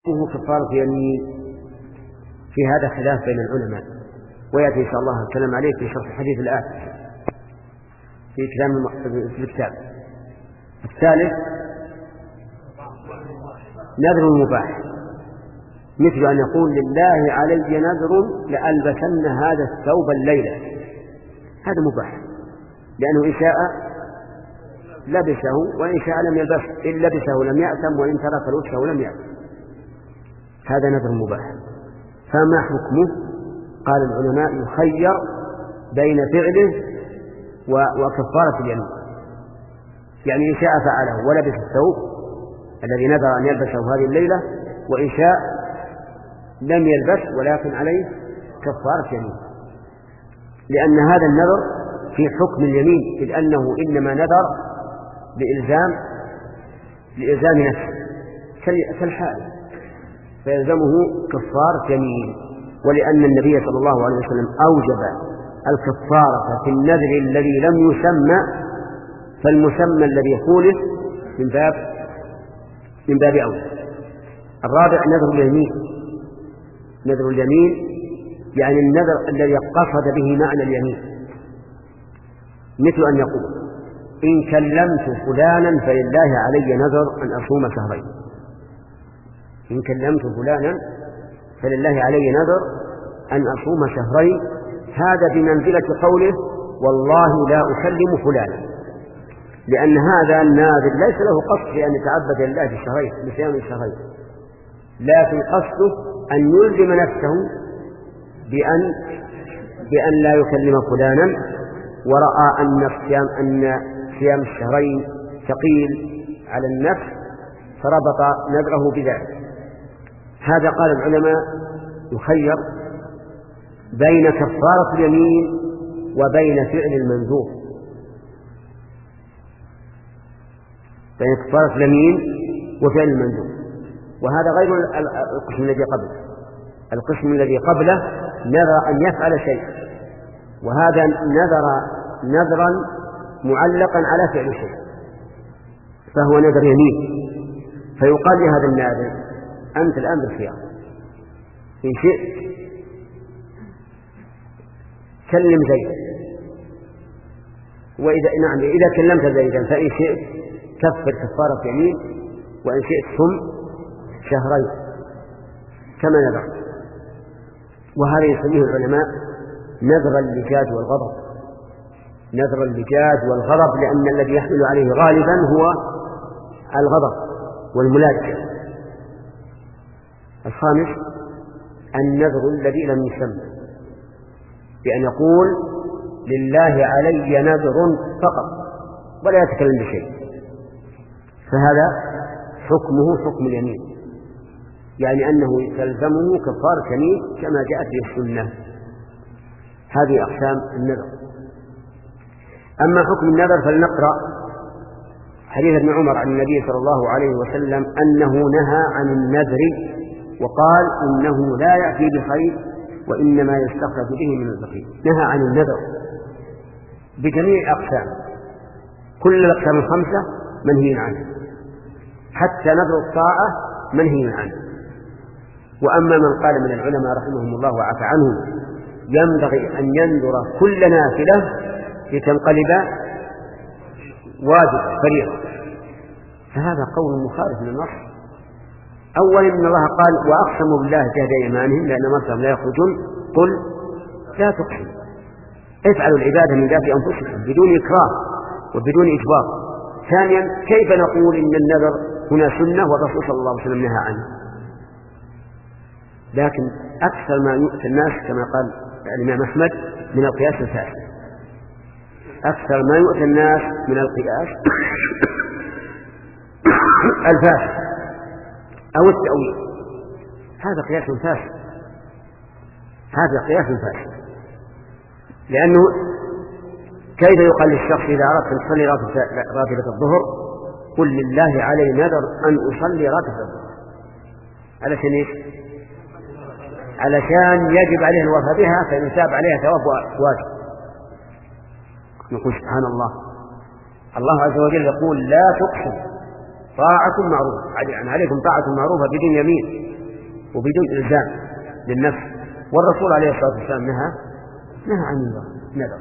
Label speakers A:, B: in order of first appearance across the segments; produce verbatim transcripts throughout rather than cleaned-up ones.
A: هو كفارة يمين. في هذا خلاف بين العلماء، ويأتي إن شاء الله الكلام عليه في شرح الحديث الآتي في كلام في الكتاب. الثالث نذر مباح، مثل أن يقول لله علي نذر لألبسن هذا الثوب الليلة، هذا مباح لأنه إن شاء لبسه وإن شاء لم يلبسه، إن لبسه لم يأثم وإن ترك لبسه لم يأثم، هذا نذر مباح. فما حكمه؟ قال العلماء يخير بين فعله وكفارة اليمين، يعني إن شاء فعله ولبس الثوب الذي نذر أن يلبسه هذه الليلة، وإن شاء لم يلبس ولكن عليه كفارة يمين، لأن هذا النذر في حكم اليمين، إذ أنه إنما نذر لإلزام لإلزام نفسه كالحال، فيلزمه كفارة يمين. ولأن النبي صلى الله عليه وسلم أوجب الكفارة في النذر الذي لم يسمى، فالمسمى الذي خولف من باب من باب أولى. الرابع نذر اليمين. نذر اليمين يعني النذر الذي قصد به معنى اليمين، مثل أن يقول إن كلمت فلانا فلله علي نذر أن أصوم شهرين. إن كلمت فلانا فلله علي نذر أن أصوم شهرين، هذا بمنزلة قوله والله لا أكلم فلانا، لأن هذا الناذر ليس له قصد أن يتعبد لله في الشهرين بصيام الشهرين، لكن قصده أن يلزم نفسه بأن بأن لا يكلم فلانا، ورأى أن صيام أن صيام الشهرين ثقيل على النفس فربط نذره بذلك. هذا قال العلماء يخير بين كفارة اليمين وبين فعل المنذور، بين كفارة اليمين وفعل المنذور، وهذا غير القسم الذي قبله. القسم الذي قبله نذر أن يفعل شيء، وهذا نذر نذرا معلقا على فعل شيء، فهو نذر يمين. فيقال لهذا الناذر أنت الآن بالخيار، إن شئت كلم زيدا، وإذا نعم إذا كلمت زيدا فإن شئت كفر كفارة يمين، وإن شئت صم شهرين كما نذر. وهذا يسميه العلماء نذر اللجاج والغضب. نذر اللجاج والغضب لأن الذي يحمل عليه غالبا هو الغضب والملاجة. الخامس النذر الذي لم يسمى، بأن يقول لله علي نذر فقط ولا يتكلم بشيء، فهذا حكمه حكم اليمين، يعني أنه تلزمه كفارة يمين كما جاءت في السنة. هذه أقسام النذر. أما حكم النذر فلنقرأ حديث ابن عمر عن النبي صلى الله عليه وسلم أنه نهى عن النذر وقال إنه لا يأتي بخير وإنما يستخرج به من البخيل. نهى عن النذر بجميع أقسام، كل الأقسام الخمسة منهي عنه، حتى نذر الطاعة منهي عنه. وأما من قال من العلماء رحمهم الله وعفى عنهم ينبغي أن ينذر كل نافلة لتنقلب واجب فريضة، فهذا قول مخالف للنص. أولا إن الله قال وأقسموا بالله جهد أيمانهم لأن مرتهم لا يخرجون، قل لا تقسم، افعلوا العبادة من ذات أنفسكم بدون إكراه وبدون إجبار. ثانيا كيف نقول إن النذر هنا سنة والرسول صلى الله عليه وسلم نهى عنه؟ لكن أكثر ما يؤتى الناس كما قال الإمام أحمد من القياس الفاسد، أكثر ما يؤتى الناس من القياس الفاسد أو التأويل، هذا قياس فاسد، هذا قياس فاسد. لأنه كيف يقال للشخص إذا أردت أن تصلي راتبة الظهر قل لله علي نذر أن أصلي راتبة الظهر، علشان إيش؟ علشان يجب عليه الوفاء بها فيثاب عليها ثواب واجب. نقول سبحان الله، الله عز وجل يقول لا تقسم طاعة معروفة، يعني عليكم طاعة معروفة بدون يمين وبدون إلزام للنفس. والرسول عليه الصلاة والسلام نهى نهى عن النذر.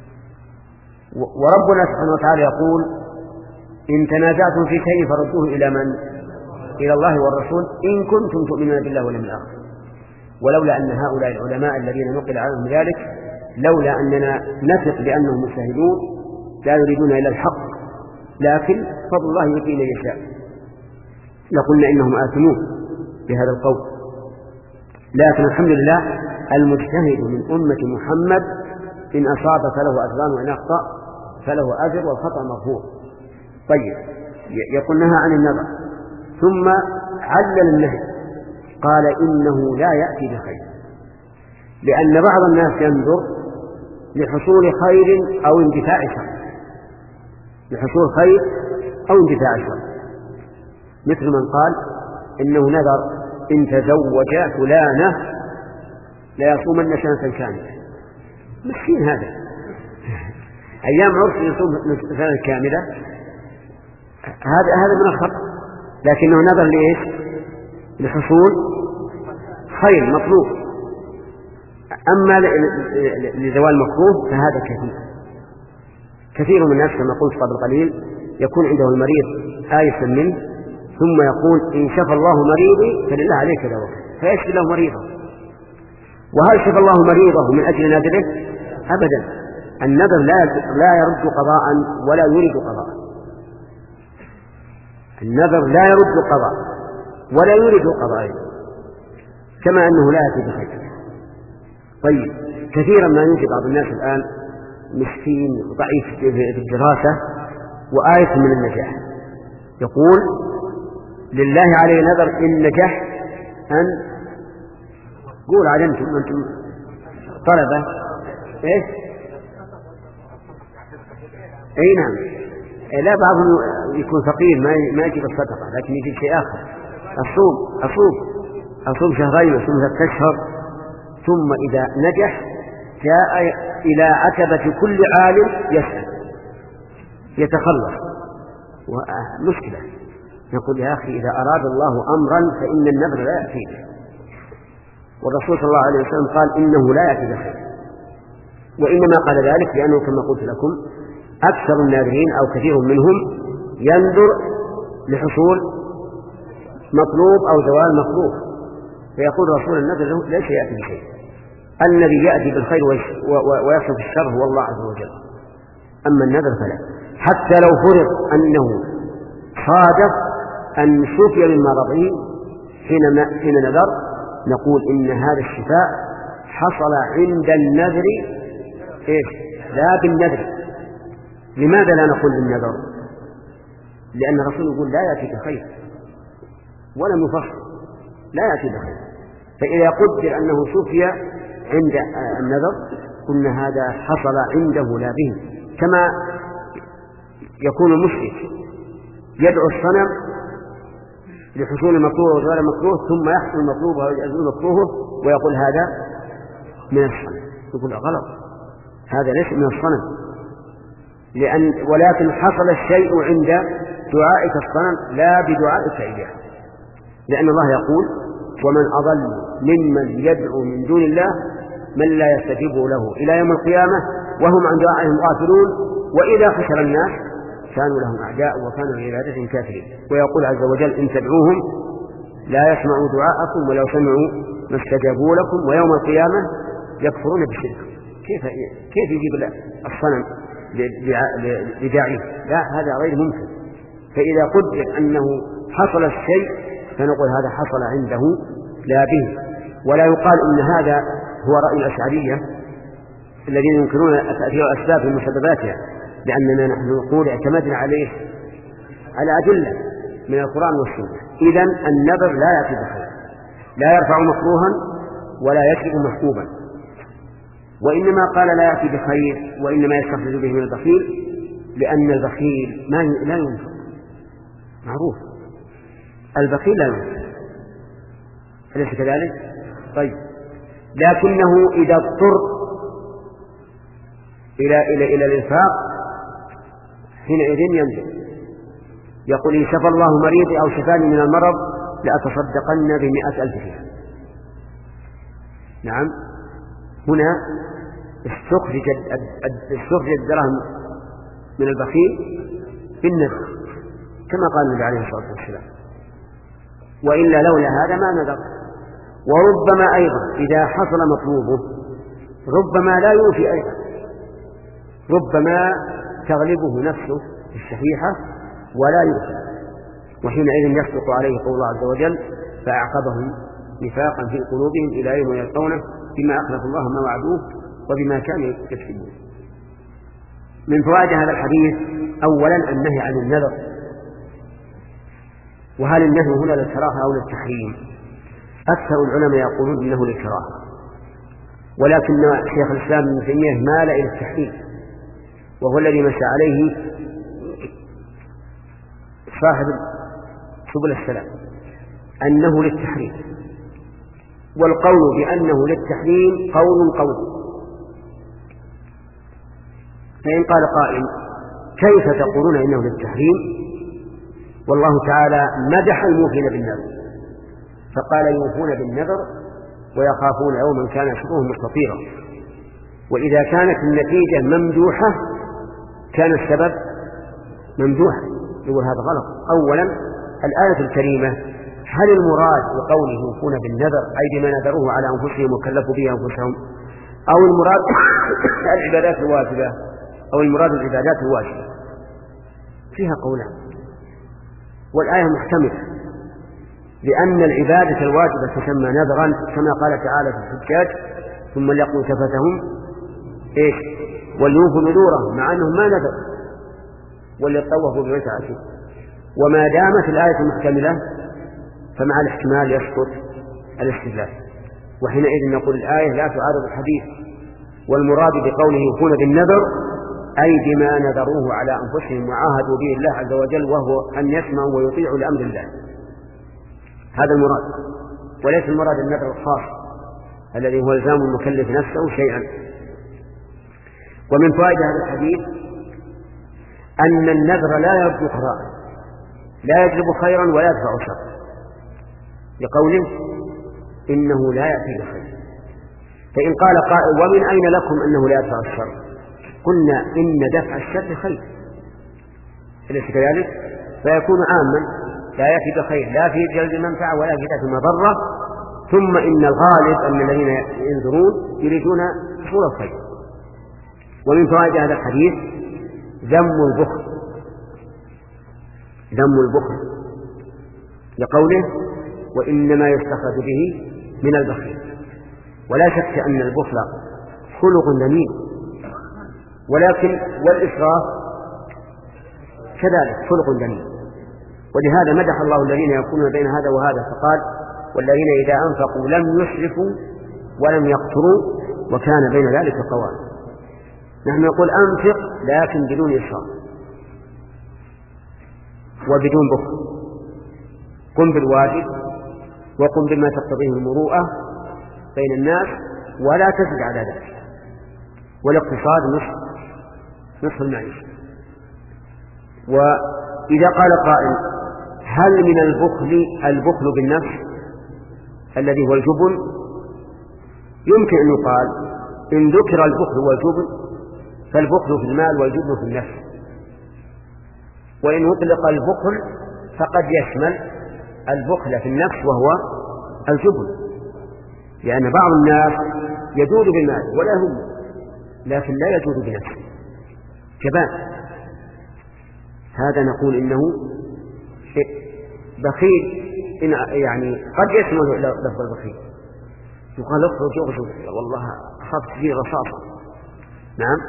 A: وربنا سبحانه وتعالى يقول إن تنازعتم في شيء فردوه إلى من؟ إلى الله والرسول إن كنتم تؤمنون بالله واليوم الآخر. ولولا أن هؤلاء العلماء الذين نقل عنهم ذلك، لولا أننا نثق بأنهم مجتهدون لا يريدون إلا الحق، لكن فضل الله يؤتي من يشاء، لقلنا إنهم آثمون بهذا القول. لكن الحمد لله المجتهد من أمة محمد إن أصاب فله أجران وإن أخطأ فله أجر والخطأ مغفور. طيب، يقول نهى عن النظر، ثم علل النهي قال إنه لا يأتي بخير، لأن بعض الناس ينذر لحصول خير أو اندفاع شر، لحصول خير أو اندفاع شر، مثل من قال إنه نذر إن تزوج فلانة لا يصومن سنة كاملة. مسكين هذا، أيام عرس يصوم سنة كاملة، هذا هذا من الخطأ، لكنه نذر لإيش؟ لحصول خير مطلوب. أما لزوال مكروه فهذا كثير كثير من الناس كما قلت قبل قليل يكون عنده المريض آيسا منه ثم يقول إن شفى الله مريضي فلله عليك دواء، فيشفي له مريضه. وهل شفى الله مريضه من أجل نذره؟ أبدا. النذر لا لا يرد قضاء ولا يريد قضاء، النذر لا يرد قضاء ولا يريد قضاء، كما أنه لا يأتي بخير. طيب، كثيرا ما يوجد بعض الناس الآن مسكين ضعيف في الدراسة وآية من النجاح، يقول لله عليه نذر إن نجح أن قول علمتم أنتم طلبة إيه؟ أي نعم. لا، بعضهم يكون فقير ما يجب الصدقة لكن يجب شيء آخر، أصوم أصوم أصوم شهرين أصوم ثلاثة أشهر، ثم إذا نجح جاء إلى عتبة كل عالم يسأل يتخلص. ومشكلة نقول يا أخي إذا أراد الله أمرا فإن النذر لا يأتي به، والرسول صلى الله عليه وسلم قال إنه لا يأتي بخير، وإنما قال ذلك لأنه كما قلت لكم أكثر الناذرين أو كثير منهم ينذر لحصول مطلوب أو زوال مكروه، فيقول رسول النذر ليس يأتي بخير، الذي يأتي بالخير ويصف الشر هو الله عز وجل، أما النذر فلا. حتى لو فرض أنه صادف أن شفي من مرضه حين حين نذر، نقول إن هذا الشفاء حصل عند النذر إيش؟ لا بالنذر. لماذا لا نقول بالنذر؟ لأن الرسول يقول لا يأتي بخير ولم يفصل لا يأتي بخير، فإذا قدر أنه شفي عند النذر قلنا هذا حصل عنده لا به. كما يكون المشرك يدعو الصنم لحصول المكروه وزوال المكروه ثم يحصل المطلوب ويزول مكروهه ويقول هذا من الصنم، يقول غلط، هذا ليس من الصنم، لأن ولكن حصل الشيء عند دعائك الصنم لا بدعائك إياه، لأن الله يقول ومن أضل ممن يدعو من دون الله من لا يستجيب له إلى يوم القيامة وهم عن دعائهم غافلون وإذا حشر الناس كانوا لهم أعداء وكانوا لعبادتهم كافرين. ويقول عز وجل إن تدعوهم لا يسمعوا دعاءكم ولو سمعوا ما استجابوا لكم ويوم القيامة يكفرون بالشرك. كيف كيف يجيب الصنم لداعيه؟ لا، هذا غير ممكن. فإذا قدر أنه حصل الشيء فنقول هذا حصل عنده لا به. ولا يقال إن هذا هو رأي الأشعرية الذين ينكرون تأثير الأسباب في مسبباتها، لأننا نحن نقول اعتمدنا عليه على أدلة من القرآن والسنة. إذن النذر لا يأتي بخير، لا يرفع مكروها ولا يجلب محبوبا، وإنما قال لا يأتي بخير وإنما يستخرج به من البخيل، لأن البخيل ما لا ينفق، معروف البخيل لا ينفق، أليس كذلك؟ طيب، لكنه إذا اضطر إلى إلى إلى الإنفاق حينئذ ينذر، يقول إن شفى الله مريضي أو شفاني من المرض لأتصدقن بمئة ألف فيها. نعم، هنا استخرج الدرهم من البخيل بالنذر كما قال النبي عليه الصلاة والسلام، وإلا لولا هذا ما نذر. وربما أيضا إذا حصل مطلوبه ربما لا يوفي أيضا، ربما تغلبه نفسه الشحيحة ولا يوفي، وحينئذ يصدق عليه قول الله عز وجل فأعقبهم نفاقا في قلوبهم إلى يوم يلقونه بما أخلف الله ما وعدوه وبما كانوا يكسبون. من فوائد هذا الحديث أولا النهي عن النذر، وهل النهي هنا للكراهة أو للتحريم؟ أكثر العلماء يقولون إنه للكراهة، ولكن شيخ الإسلام ابن تيمية مال إلى التحريم، وهو الذي مشى عليه صاحب سبل السلام أنه للتحريم، والقول بأنه للتحريم قول قول. فإن قال قائل كيف تقولون إنه للتحريم والله تعالى مدح الموفين بالنذر، فقال يوفون بالنذر ويخافون يوما كان شره مستطيرا، وإذا كانت النتيجة ممدوحة كان السبب ممدوحا. يقول هذا غلط. أولا الآية الكريمة هل المراد بقوله يوفون بالنذر أي بما نذروه على أنفسهم وكلفوا به أنفسهم، أو المراد العبادات الواجبة، أو المراد العبادات الواجبة؟ فيها قولان، والآية محتملة، لأن العبادة الواجبة تسمى نذرا كما قال تعالى في الحجاج ثم ليقضوا تفتهم إيش وليوفوا نذورهم، مع أنهم ما نذر وليطوفوا ببيت عتيق. وما دامت الآية محتملة فمع الاحتمال يسقط الاستدلال، وحينئذ نقول الآية لا تعارض الحديث، والمراد بقوله يوفون بالنذر أي بما نذروه على أنفسهم وعاهدوا به الله عز وجل، وهو أن يسمعوا ويطيعوا لأمر الله. هذا المراد، وليس المراد النذر الخاص الذي هو الزام المكلف نفسه شيئا. ومن فوائد هذا الحديث أن النذر لا يجلب خيرا، لا يجلب خيرا ولا يدفع شرا، لقوله إنه لا يأتي بخير. فإن قال قائل ومن أين لكم أنه لا يدفع الشر؟ قلنا إن دفع الشر خير، أليس كذلك؟ فيكون عاما لا يأتي بخير لا في جلب المنفعة ولا في دفع المضرة، ثم إن الغالب أن الذين ينذرون يريدون حصول الخير. ومن فوائد هذا الحديث ذم البخل، ذم البخل لقوله وإنما يستخرج به من البخيل. ولا شك أن البخل خلق ذميم، ولكن والإسراف كذلك خلق ذميم، ولهذا مدح الله الذين يكونون بين هذا وهذا فقال والذين إذا أنفقوا لم يسرفوا ولم يقتروا وكان بين ذلك قواما. نحن نقول أنفق لكن بدون إسراف وبدون بخل، قم بالواجب وقم بما تقتضيه المروءة بين الناس ولا تزد على ذلك، والاقتصاد نصف نصف المعيشة. وإذا قال قائل هل من البخل البخل بالنفس الذي هو الجبن؟ يمكن أن يقال إن ذكر البخل والجبن فالبخل في المال والجبن في النفس، وإن أطلق البخل فقد يشمل البخل في النفس وهو الجبن، لأن بعض الناس يجود بالمال ولا هم، لكن لا يجود بنفسه كبان، هذا نقول إنه بخيل. إن يعني قد يشمل لفظ البخيل، يقال اخرج اخرج والله أخذت فيه رصاصة. نعم،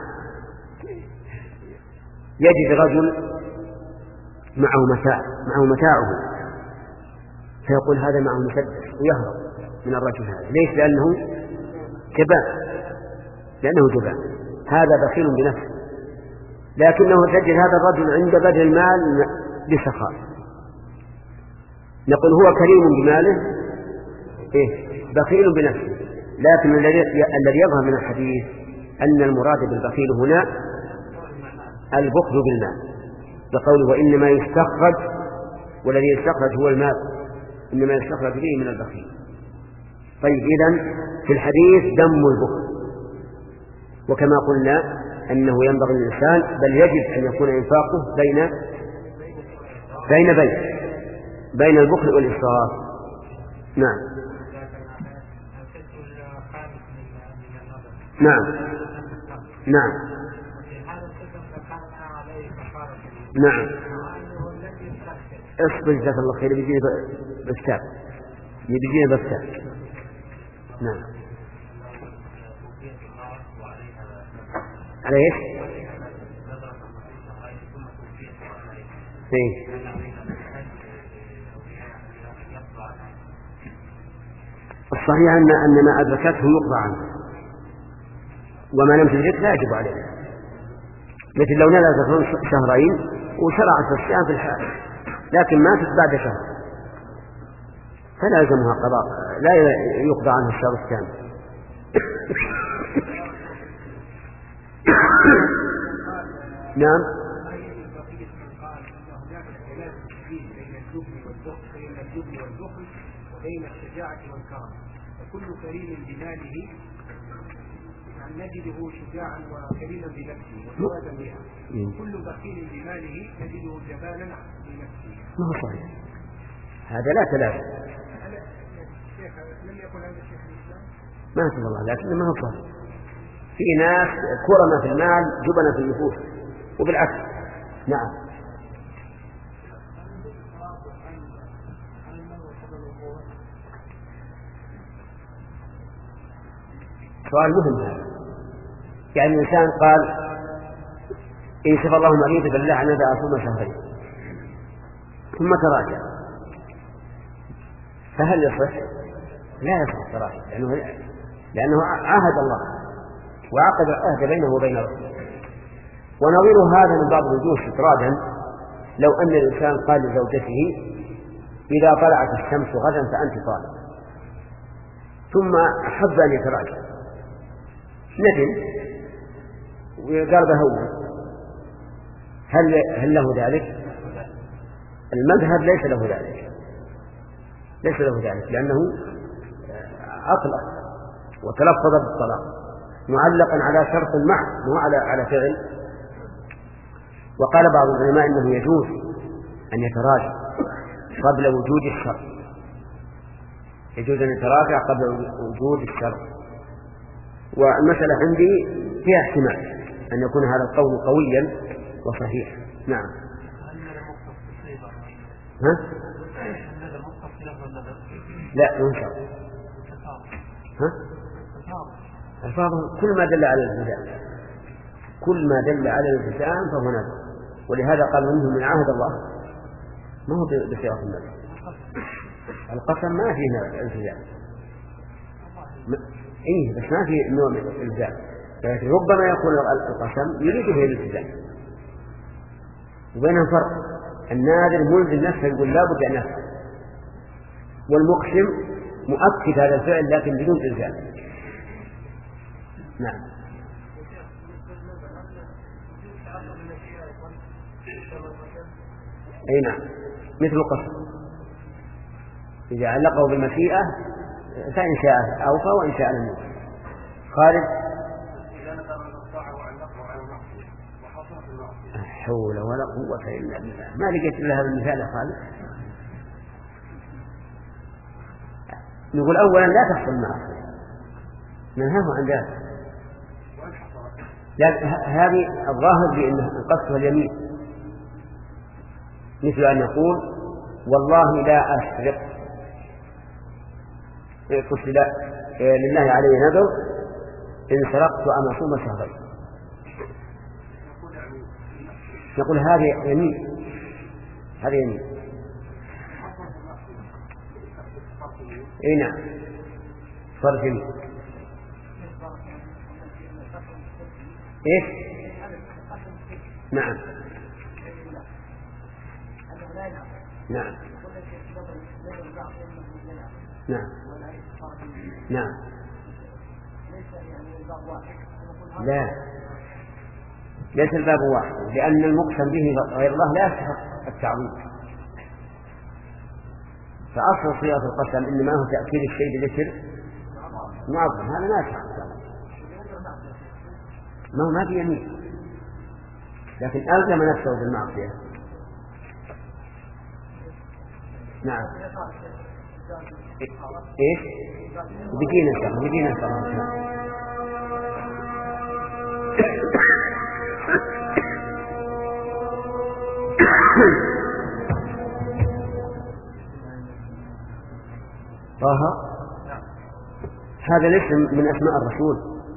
A: يجد رجل معه متاع معه متاعه فيقول هذا معه مسدس ويهرب من الرجل هذا، ليس؟ لأنه جبان، لأنه جبان، هذا بخيل بنفسه. لكنه تجد هذا الرجل عند بذل المال بسخاء، نقول هو كريم بماله إيه؟ بخيل بنفسه. لكن الذي يظهر من الحديث أن المراد بالبخيل هنا البخل بالمال، بقوله وإنما يستخرج، والذي يستخرج هو المال، إنما يستخرج به من البخيل. طيب إذن في الحديث ذم البخل، وكما قلنا أنه ينبغي للإنسان بل يجب أن يكون إنفاقه بين بين بين بين البخل والإسراف. نعم نعم نعم نعم اصبر جزاك الله خير، بيجيني بستاب يبيجيني بستاب. نعم على ايش؟ ايه الصحيح أن أن ما أدركته يقضى عنه، وما لم تدرك لا يجب عليه. مثل لو نزلت شهرين وشرعت الصيام في الحال لكن ماتت بعد شهر فلا يلزمها قضاء، لا يقضى عنها الشهر الثاني. نعم
B: بين الشجاعة والكرم، وكل كريم بماله نجده شجاعا وكريما بنفسه وجوادا بها، وكل بخيل بماله نجده جبانا بنفسه.
A: ما هو صحيح، هذا لا تلازم.
B: لم يقل هذا الشيخ الإسلام؟
A: ما أنزل الله، لكن ما هو صحيح. في ناس كرمة في المال جبنة في النفوس وبالعكس. نعم سؤال مهم هذا. يعني الإنسان قال إن شفى الله مريض بالله أن أدع أصوم شهرين ثم تراجع، فهل يصح؟ لا يصح التراجع، لأنه, لأنه عاهد الله وعقد العهد بينه وبين رسوله. ونظير هذا من بعض الوجوه استطرادا، لو أن الإنسان قال لزوجته إذا طلعت الشمس غدا فأنت طالب، ثم أحب أن يتراجع ندم وقال بهون، هل هل له ذلك؟ المذهب ليس له ذلك، ليس له ذلك، لأنه أطلق وتلفظ بالطلاق معلقا على شرط محض مو على على فعل. وقال بعض العلماء إنه يجوز أن يتراجع قبل وجود الشرط، يجوز أن يتراجع قبل وجود الشرط. والمسألة عندي فيها احتمال أن يكون هذا القول قويا وصحيح. نعم ها؟ لا ينشر ها؟ الفاظ كل ما دل على الالتزام، كل ما دل على الالتزام فهو نذر، ولهذا قال منهم من عهد الله ما هو بصيغة النذر. القسم ما فيه التزام، إيه بس ما في نوع من الإلزام، لكن ربما يكون القسم يريد به الالتزام، وبينهم فرق. الناذر ملزم نفسه يقول لا بد أن يفعل، والمقسم مؤكد هذا الفعل لكن بدون إلزام. نعم أي نعم مثل القسم إذا علقه بالمشيئة فإن شاء أوفى وإن شاء لم يوفى. خالد لا حول ولا قوة إلا بالله، ما لقيت إلا هذا المثال يا خالد. نقول أولا لا تحصل معه ننهاه عن ذلك، هذه الظاهر بأن القصد واليمين، مثل أن يقول والله لا أسرق، قلت لا لله علي نذر إن سرقت أن أصوم شهرين، نقول هذا يمين، هذا يمين. اي نعم صار يمين. ايش؟ نعم نعم نعم نعم. لا ليس الباب واحد، لأن المقسم به غير الله لا يستحق التعظيم. فأصل صيغة القسم إنما هو تأكيد الشيء بذكر معظم، هذا ما يستحق، ما هو ما في يمين، لكن ألزم نفسه بالمعصية. نعم. إيش؟ بدينا إن شاء الله، بدينا إن شاء الله. طه هذا الاسم من أسماء الرسول.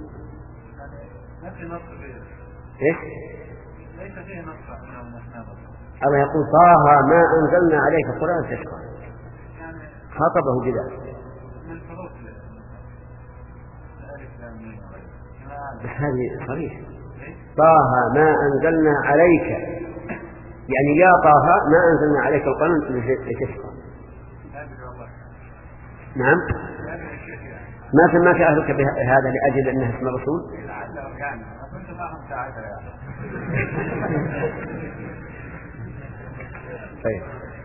A: إيش؟
B: ليس فيه نص من أسماء الرسول.
A: الله يقول طه ما أنزلنا عليك القرآن تشقى، خاطبه بذلك. بس هذه صريح، طه ما أنزلنا عليك، يعني يا طه ما أنزلنا عليك القرآن لتشقى. نعم. ما سماك أهلك بهذا لأجل أنها اسم رسول؟ طيب.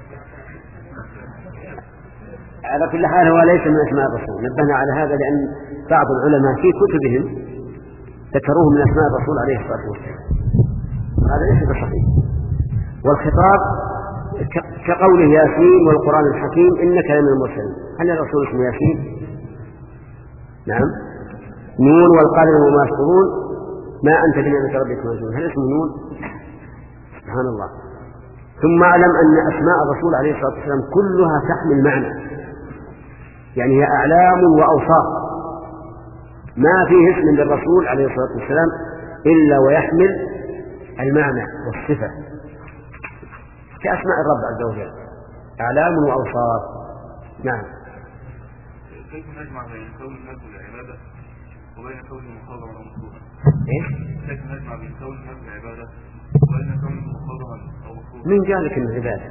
A: على كل حال هو ليس من أسماء الرسول، نبهنا على هذا لأن بعض العلماء في كتبهم ذكروه من أسماء الرسول عليه الصلاة والسلام، هذا ليس بصحيح. والخطاب كقوله ياسين والقرآن الحكيم إنك لمن المرسلين، هل الرسول اسمه ياسين؟ نعم. نون والقلم وما يسطرون ما أنت بنعمة ربك مجنون، هل اسمه نون؟ سبحان الله. ثم اعلم أن أسماء الرسول عليه الصلاة والسلام كلها تحمل معنى، يعني هي أعلام وأوصاف، ما فيه اسم للرسول عليه الصلاة والسلام إلا ويحمل المعنى والصفة، كأسماء الرب عز وجل أعلام وأوصاف. نعم.
B: كيف نجمع بين كون الناس العبادة وبين كون المخاضرة والمخاضرة؟
A: إيش؟
B: كيف نجمع بين كون الناس العبادة وبين كون المخاضرة والمخاضرة؟
A: من قال لك العبادة؟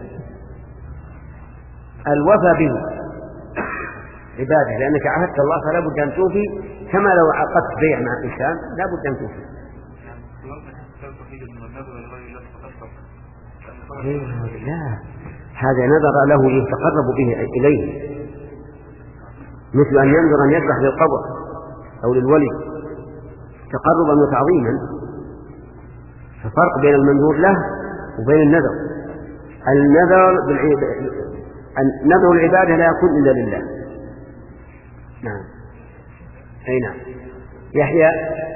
A: الوفى به عبادة، لأنك عهدت الله فلا بد أن توفي، كما لو عقدت بيع مع إنسان لا بد أن توفي. لا، هذا نذر له يتقرب به إليه، مثل أن ينذر أن يذبح للقبر أو للولي تقربا وتعظيما. ففرق بين المنذور له وبين النذر. النذر نذر العبادة لا يكون إلا لله. نعم. أي نعم. يحيى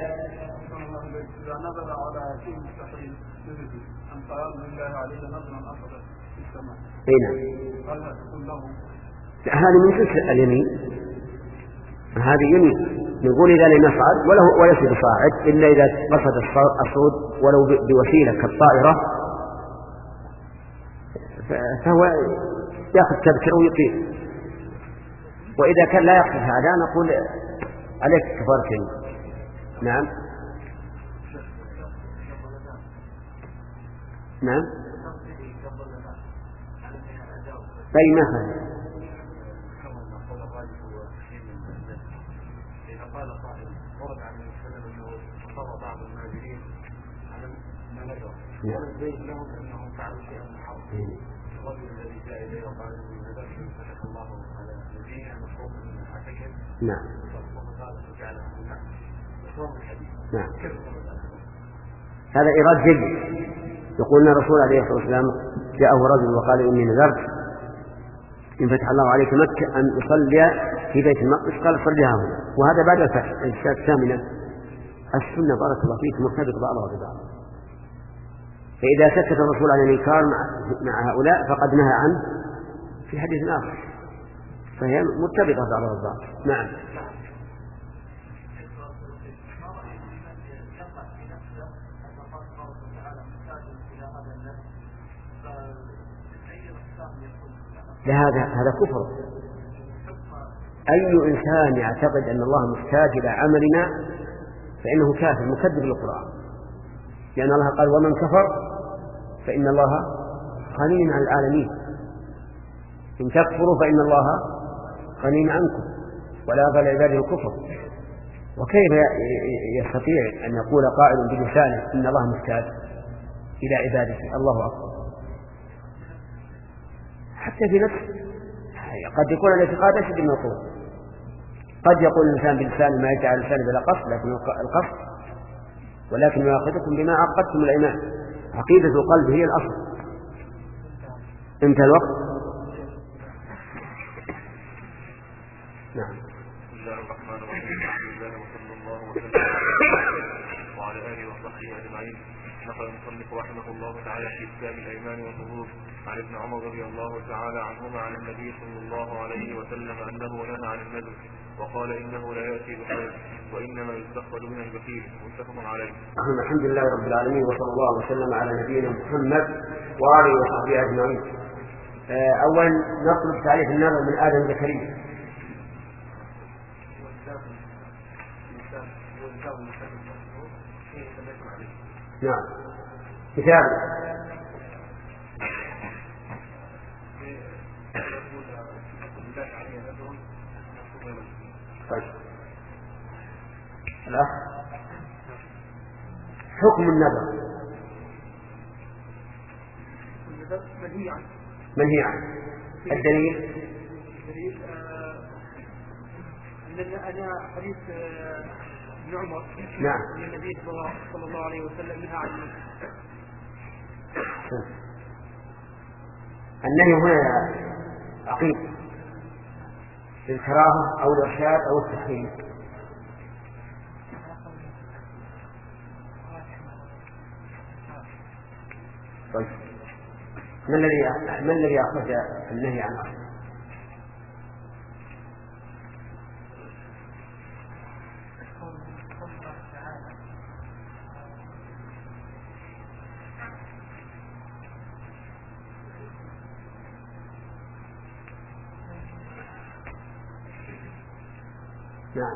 B: نظر على شيء مستحيل أن قال لله عليه نظرا أفضل في السماء.
A: أي نعم.
B: قال تقول له
A: هذه من جزء اليمين، هذه يمين، نقول إذا لم يصعد وله وليس بصاعد إلا إذا قصد الصعود ولو بوسيلة كالطائرة فهو يأخذ تذكره ويطير. وإذا كان لا يقصد هذا نقول عليك كفارة يمين. نعم. نعم. أي مثلا
B: قال قائل ورد عن السلام انه صار بعض الناظرين على ما نذر ولم يبين لهم انهم فعلوا شيئا محرما. الرجل الذي جاء اليه وقال اني نذرت ان فتح الله على نبينا مشروط من اعتكف.
A: نعم.
B: وقال فجعله نعم. مشروط الحديث.
A: نعم. هذا إيراد جيد. يقول ان الرسول عليه الصلاة والسلام جاءه رجل وقال اني نذرت إن فتح الله عليك مكة أن أصلي في بيت المقدس، قال صليها هنا، وهذا بعد الفتح. الشاة الثامنة السنة بارك الله فيك مرتبط بعضها ببعض، فإذا سكت الرسول عن الإنكار مع هؤلاء فقد نهى عنه في حديث آخر، فهي مرتبطة بعضها ببعض. نعم. لهذا هذا كفر. أي إنسان يعتقد أن الله محتاج إلى عملنا فإنه كافر مكذب للقرآن، لأن الله قال ومن كفر فإن الله غني عن العالمين، إن تكفروا فإن الله غني عنكم ولا يرضى لعباده الكفر وكيف يستطيع أن يقول قائل بلسانه إن الله محتاج إلى عبادته؟ الله أكبر. حتى في نفسه قد يكون الاعتقاد أشد من القول. قد يقول الإنسان بلسانه ما يجعل لسانه بلا قصد، لكن القصد ولكن يؤاخذكم بما عقدتم الأيمان. عقيدة القلب هي الأصل. انتهى الوقت. نعم.
B: بسم الله الرحمن الرحيم. الحمد لله وصلى الله وسلم وعلى آله وصحبه أجمعين. نقل المصنف رحمه الله تعالى في كتاب الأيمان والنذور عن ابن عمر رضي الله تعالى عنهما عن النبي صلى الله عليه وسلم أنه نهى عن النذر وقال إنه لا يأتي بخير وإنما يستقبل من البخيل. متفق عليه.
A: الحمد لله رب العالمين وصلى الله وسلم على نبينا محمد وآله وصحبه أجمعين. أولا نطلب تعريف النذر من آدم زكريا. نعم. كتاب طيب. الأخ حكم النذر
C: منهي عنه.
A: منهي عنه. الدليل
C: الدليل أن حديث ابن عمر
A: نعم
C: أن النبي صلى الله عليه وسلم نهى عن النذر.
A: النهي هنا عقيد الكراهة أو الإرشاد أو التحريم. طيب ما الذي ما الذي أخرج النهي عن أصل؟ نعم.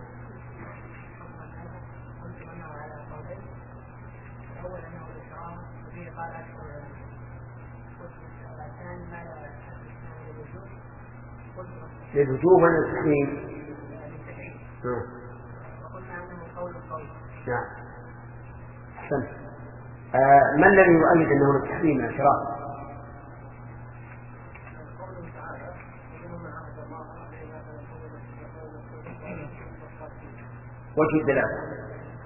A: للوجوب ولا للتحريم؟
C: وقلنا أنه قول القول.
A: نعم. أحسنت. آه ما الذي يؤيد أنه للتحريم من الشراء؟ وجه الدلالة.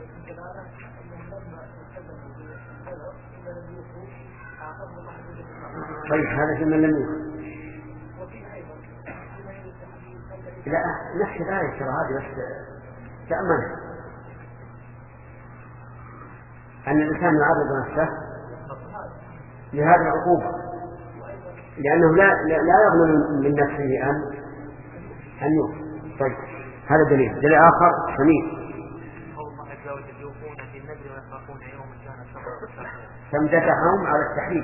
A: طيب هذا في من لم يكن. لا نفس الآية ترى هذه بس تأمل أن الإنسان يعرض نفسه لهذه العقوبة لأنه لا لا يضمن من نفسه أن أن يوفي. طيب هذا دليل. دليل آخر سميع فامتدحهم على التحريم.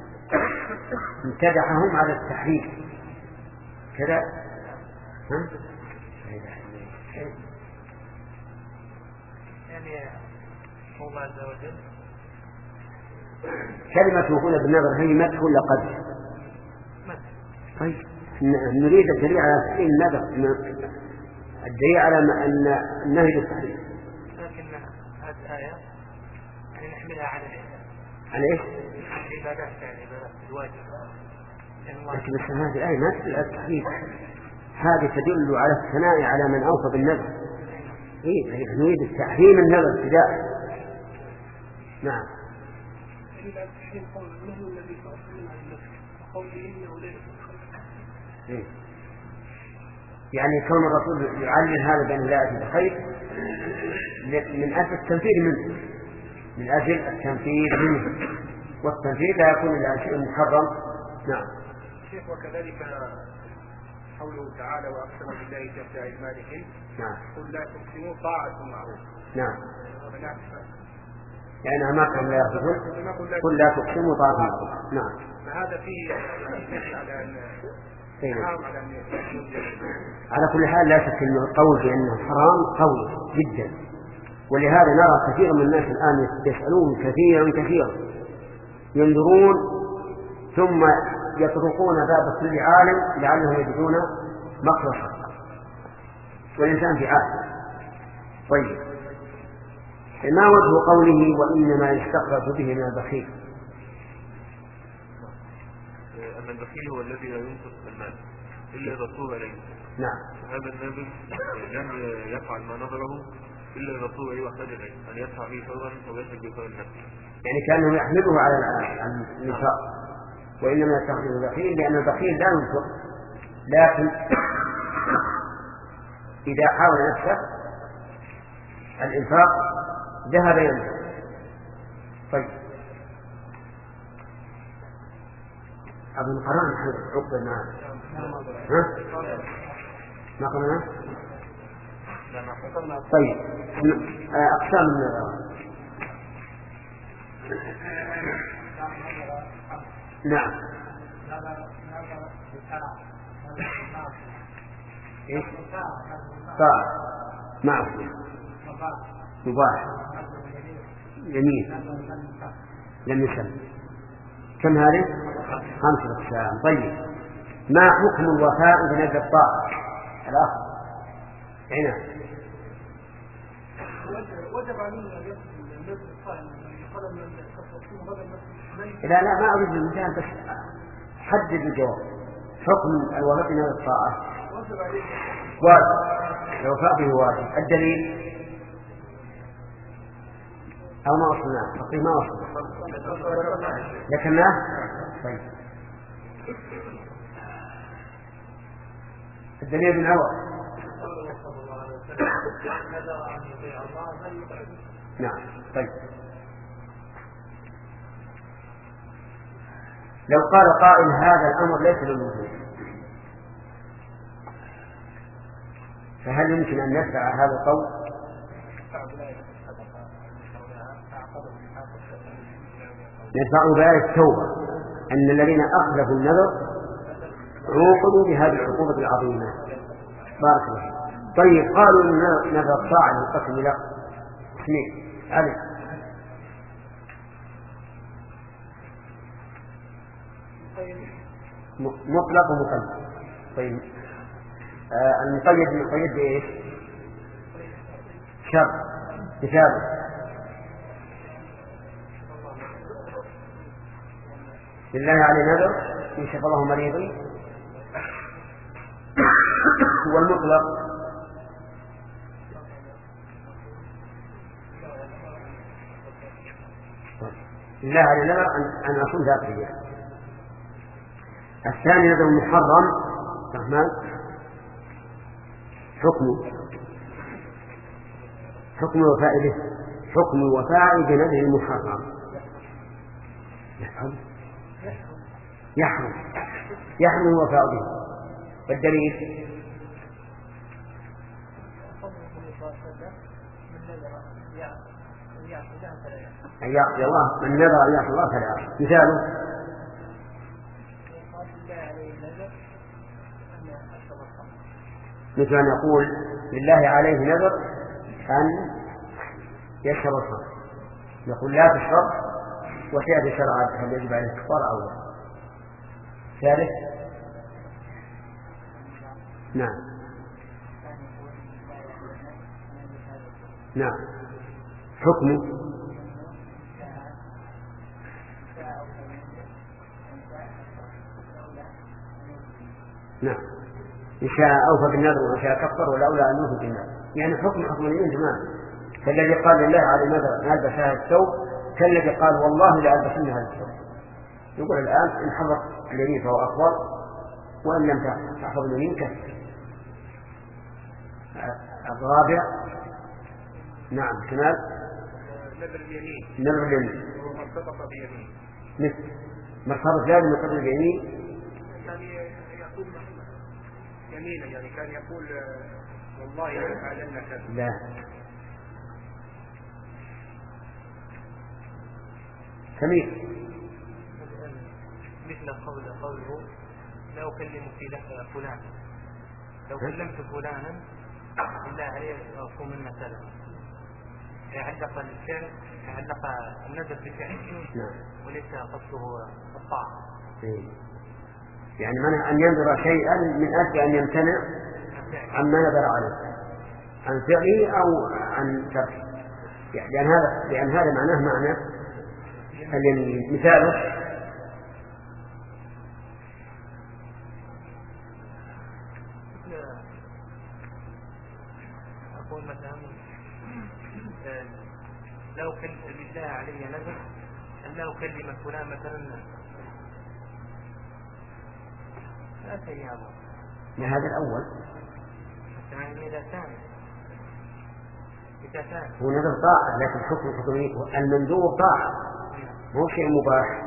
A: امتدحهم على التحريم كذا. ها؟
C: يعني الله عز وجل
A: كلمة وقول بالنظر هي مدح ولا قدح؟ طيب نريد الدليل على تحريم النظر، الدليل على أن النهي للتحريم.
C: لكن هذه الآية يعني نحملها على
A: على إيش؟
C: العبادات يعني العبادات الواجب.
A: لكن بس هذه الآية ما تدل على التحريم، هذه تدل على الثناء على من أوفى بالنذر. إيه نريد التحريم النذر ابتداء. نعم. إيه؟ يعني كون الرسول يعلل هذا بأن لا يأتي بخير من أجل التنفيذ منه، من أجل التنفيذ منه، والتنفيذ لا يكون إلا شيء محرم. نعم.
B: شيخ وكذلك قوله تعالى وأقسم بالله جهد أيمانهم.
A: نعم.
B: قل لا تقسموا طاعة معروف.
A: نعم.
B: ونعم.
A: يعني ما كان لا يقصدون قل لا تقسموا طاعة معروف. نعم.
B: فهذا فيه على أن حرام على أن
A: على كل حال لا شك أن القول بأنه حرام قوي جدا، ولهذا نرى كثير من الناس الآن يسألون كثيرا كثيرا ينظرون ثم يطرقون باب كل عالم لعلهم يجدون مخرجا، والإنسان في عالم طيب، ما وجه قوله وإنما يستخرج به من البخيل؟
B: أن البخيل هو الذي لا ينفق المال إلا إذا طلب إليه.
A: نعم.
B: هذا النابل لم يفعل ما نظره إلا إذا طلب إليه واحتاج إليه أن يدفع به ثورا أو يشرك به ثورا النفس.
A: يعني كأنه يحمله على النفاق. وإنما يستخرج البخيل لأن البخيل لا ينفق، لكن إذا حاول نفسه الإنفاق ذهب ينفق. طيب، أظن قرأنا عقب معنا. ها؟ ما قرأنا؟ طيب، أقسام النظر. نعم. إيه؟ طاعة معصية مباح يمين لم يسلم. كم هذه؟ خمسة أقسام. طيب، ما حكم الوفاء بنذر الطاعة؟ الأخ هنا
B: وجب علينا أن يقصد النذر الصائم قبل أن
A: لا لا ما أريد المثال، بس حدد الجواب. حكم الوفاء بنذر الطاعة واجب، الوفاء به واجب. الدليل أو ما وصلناه؟ تقريبا ما وصلنا ذكرناه. طيب، الدليل من أول. نعم. طيب، لو قال قائل هذا الأمر ليس للوجوب، فهل يمكن أن يتبع هذا القول؟ ندفع بآية التوبة أن الذين أخلفوا النذر عوقبوا بهذه العقوبة العظيمة. بارك الله. طيب، قالوا إن نذر الطاعة ينقسم إلى اثنين. علي مطلق ومقيد. طيب، آه المقيد المقيد بإيش؟ شر. مثال لله على نذر إن شفى الله مريضي. والمطلق لله على نذر أن أكون ذات رجال. الثاني نذر محرم. رحمن حكمه حكم الوفاء به، حكم الوفاء بنذر المحرم. يحرم يحرم يحرم الوفاء به. والدليل أن يعصي الله، من نذر أن يعصي الله فلا يعصي. مثاله مثل أن يقول لله عليه نذر أن يشرب الخمر، يقول لا تشرب وسيأتي شرعا هل يجب عليه الكفار أو لا. ثالث نعم نعم حكمه نعم إن شاء أوفى بالنذر وإن شاء كفر والأولى أن يوفي بالنذر. يعني حكم حكم اليمين تماما. فالذي قال لله على نذر أن ألبس هذا الثوب كالذي قال والله لا ألبسن هذا الثوب. يقول الآن إن حفظ اليمين فهو أفضل، وإن لم تحفظ اليمين كفر. الرابع نعم كمال
B: نذر اليمين.
A: نذر اليمين
B: ومن صدق بيمين
A: مثل مرتبط لازم يقر اليمين.
B: يعني يقول يمينا، يعني كان يقول والله لأفعلن كذا.
A: لا سمير
C: مثل قول قوله لا أكلم في فلان، لو كلمت فلانا بالله عليه أقوم من مثلا، يعلق الفعل يعلق النذر بفعل وليس قصده الطاعة.
A: يعني منع أن ينذر شيئا من أجل أن يمتنع عما نذر عليه. عن فعله أو عن تركه، يعني لأن هذا لأن هذا معناه معنى اليمين. مثاله
C: أقول مثلا لو كلم بالله علي نذر أن لا أكلم فلان مثلا لا سيئة
A: لهذا الأول
C: يعني إذا ثاني إذا ثاني
A: هو نذر طاعة، لكن حكم حكمه المنذور طاعة مو شيء مباح.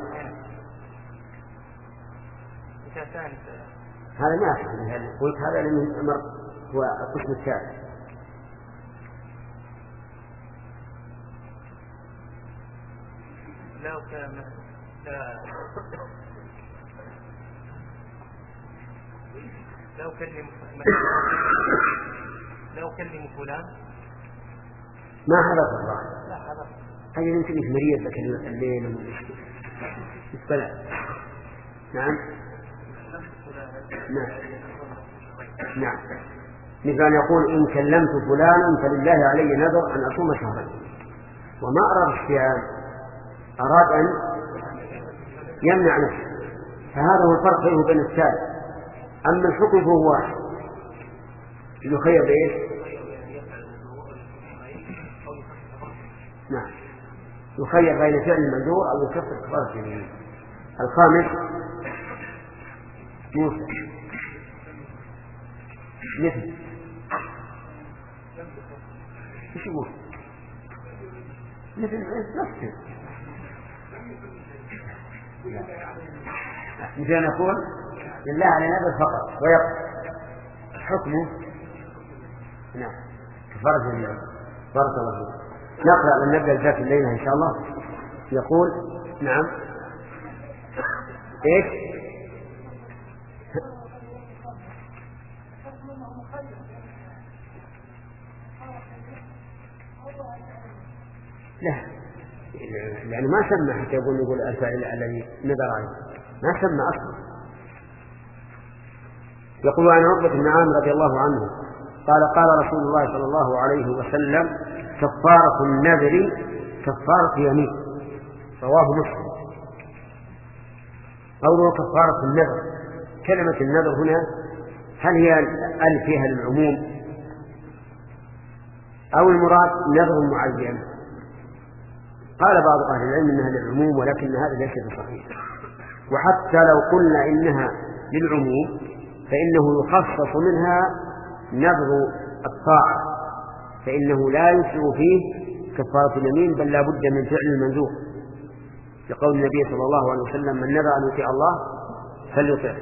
C: إذا ثاني
A: هذا ما أفهم هذا قلت هذا لأنه أمر هو القسم الثالث.
C: لو كان لو كلم لو كلم فلان
A: ما حدث الله
C: لا حدث
A: هذه يمكن مريض لك الليل بلى. نعم نعم نعم مثل أن يقول إن كلمت فلانا فلله علي نذر أن أصوم شهرين، وما أراد الصيام، أراد أن يمنع نفسه، فهذا هو الفرق بينه وبين الثالث. أما الحكم فهو واحد، يخير بإيش؟ نعم يخير بين فعل المنذور أو يكفر كفارة اليمين. الخامس موسى مثل ايش يقول؟ مثل نفسه مثل أن يقول لله على نذر فقط ويقف حكمه نعم كفارة اليمين. بارك الله فيك. نقرأ من نبدأ الجاك الليلة إن شاء الله. يقول نعم إيش؟ لا يعني ما سمى حتى يقول يقول الفاعل الذي نذر عليه ما سمى أصلا. يقول عن عقبة بن عامر رضي الله عنه قال قال رسول الله صلى الله عليه وسلم كفارة النذر كفارة يمين. رواه مسلم. قوله كفارة النذر، كلمة النذر هنا هل هي ال فيها للعموم أو المراد نذر معين؟ قال بعض أهل العلم إنها للعموم، ولكن هذا ليس بصحيح. وحتى لو قلنا إنها للعموم فإنه يخصص منها نذر الطاعة، فإنه لا يشرع فيه كفارة اليمين، بل لا بد من فعل المنذور، لقول النبي صلى الله عليه وسلم من نذر أن يطيع الله فليطع.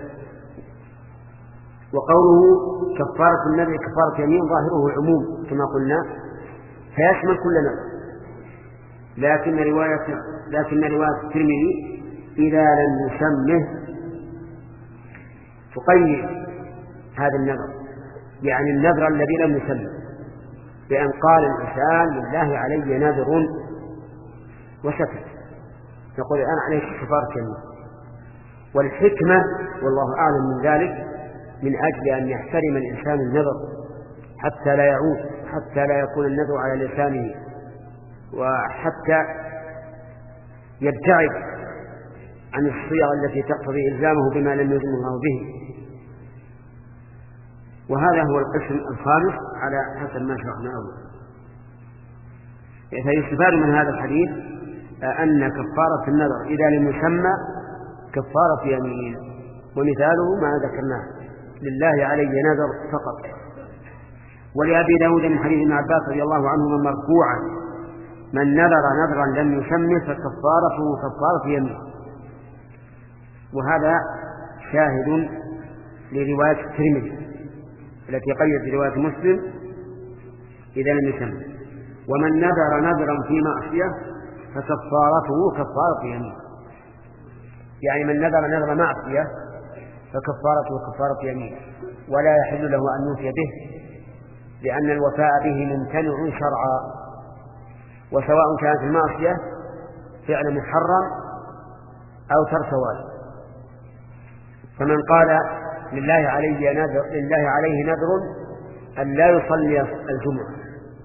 A: وقوله كفارة النذر كفارة يمين ظاهره العموم كما قلنا، فيشمل كل نذر، لكن رواية لكن رواية الترمذي إذا لم يسمه تقيد هذا النذر، يعني النذر الذي لم يسمه، بأن قال الإنسان لله علي نذر وسكت، يقول الآن عليك كفارة يمين. والحكمة والله أعلم من ذلك من أجل أن يحترم الإنسان النذر حتى لا يعود، حتى لا يكون النذر على لسانه، وحتى يبتعد عن الصيغ التي تقتضي إلزامه بما لم يلزم الله به. وهذا هو القسم الخامس على حسب ما شرحنا أولا. فيستفاد من هذا الحديث أن كفارة النذر إذا لم يسمى كفارة يمين، ومثاله ما ذكرناه لله علي نذر فقط. ولأبي داود من حديث ابن عباس رضي الله عنهما مرفوعا من نذر نذرا لم يسمه فكفارته كفارة يمين. وهذا شاهد لرواية الترمذي التي قيدت رواية مسلم إذا لم يسمه. ومن نذر نذرا في معصية فكفارته كفارة يمين، يعني من نذر نذر معصية فكفارته كفارة يمين، ولا يحل له أن يوفي به، لأن الوفاء به ممتنع شرعا، وسواء كانت المعصية فعل محرم أو ترك واجب. فمن قال لله علي نذر لله عليه نذر أن لا يصلي الجمعة،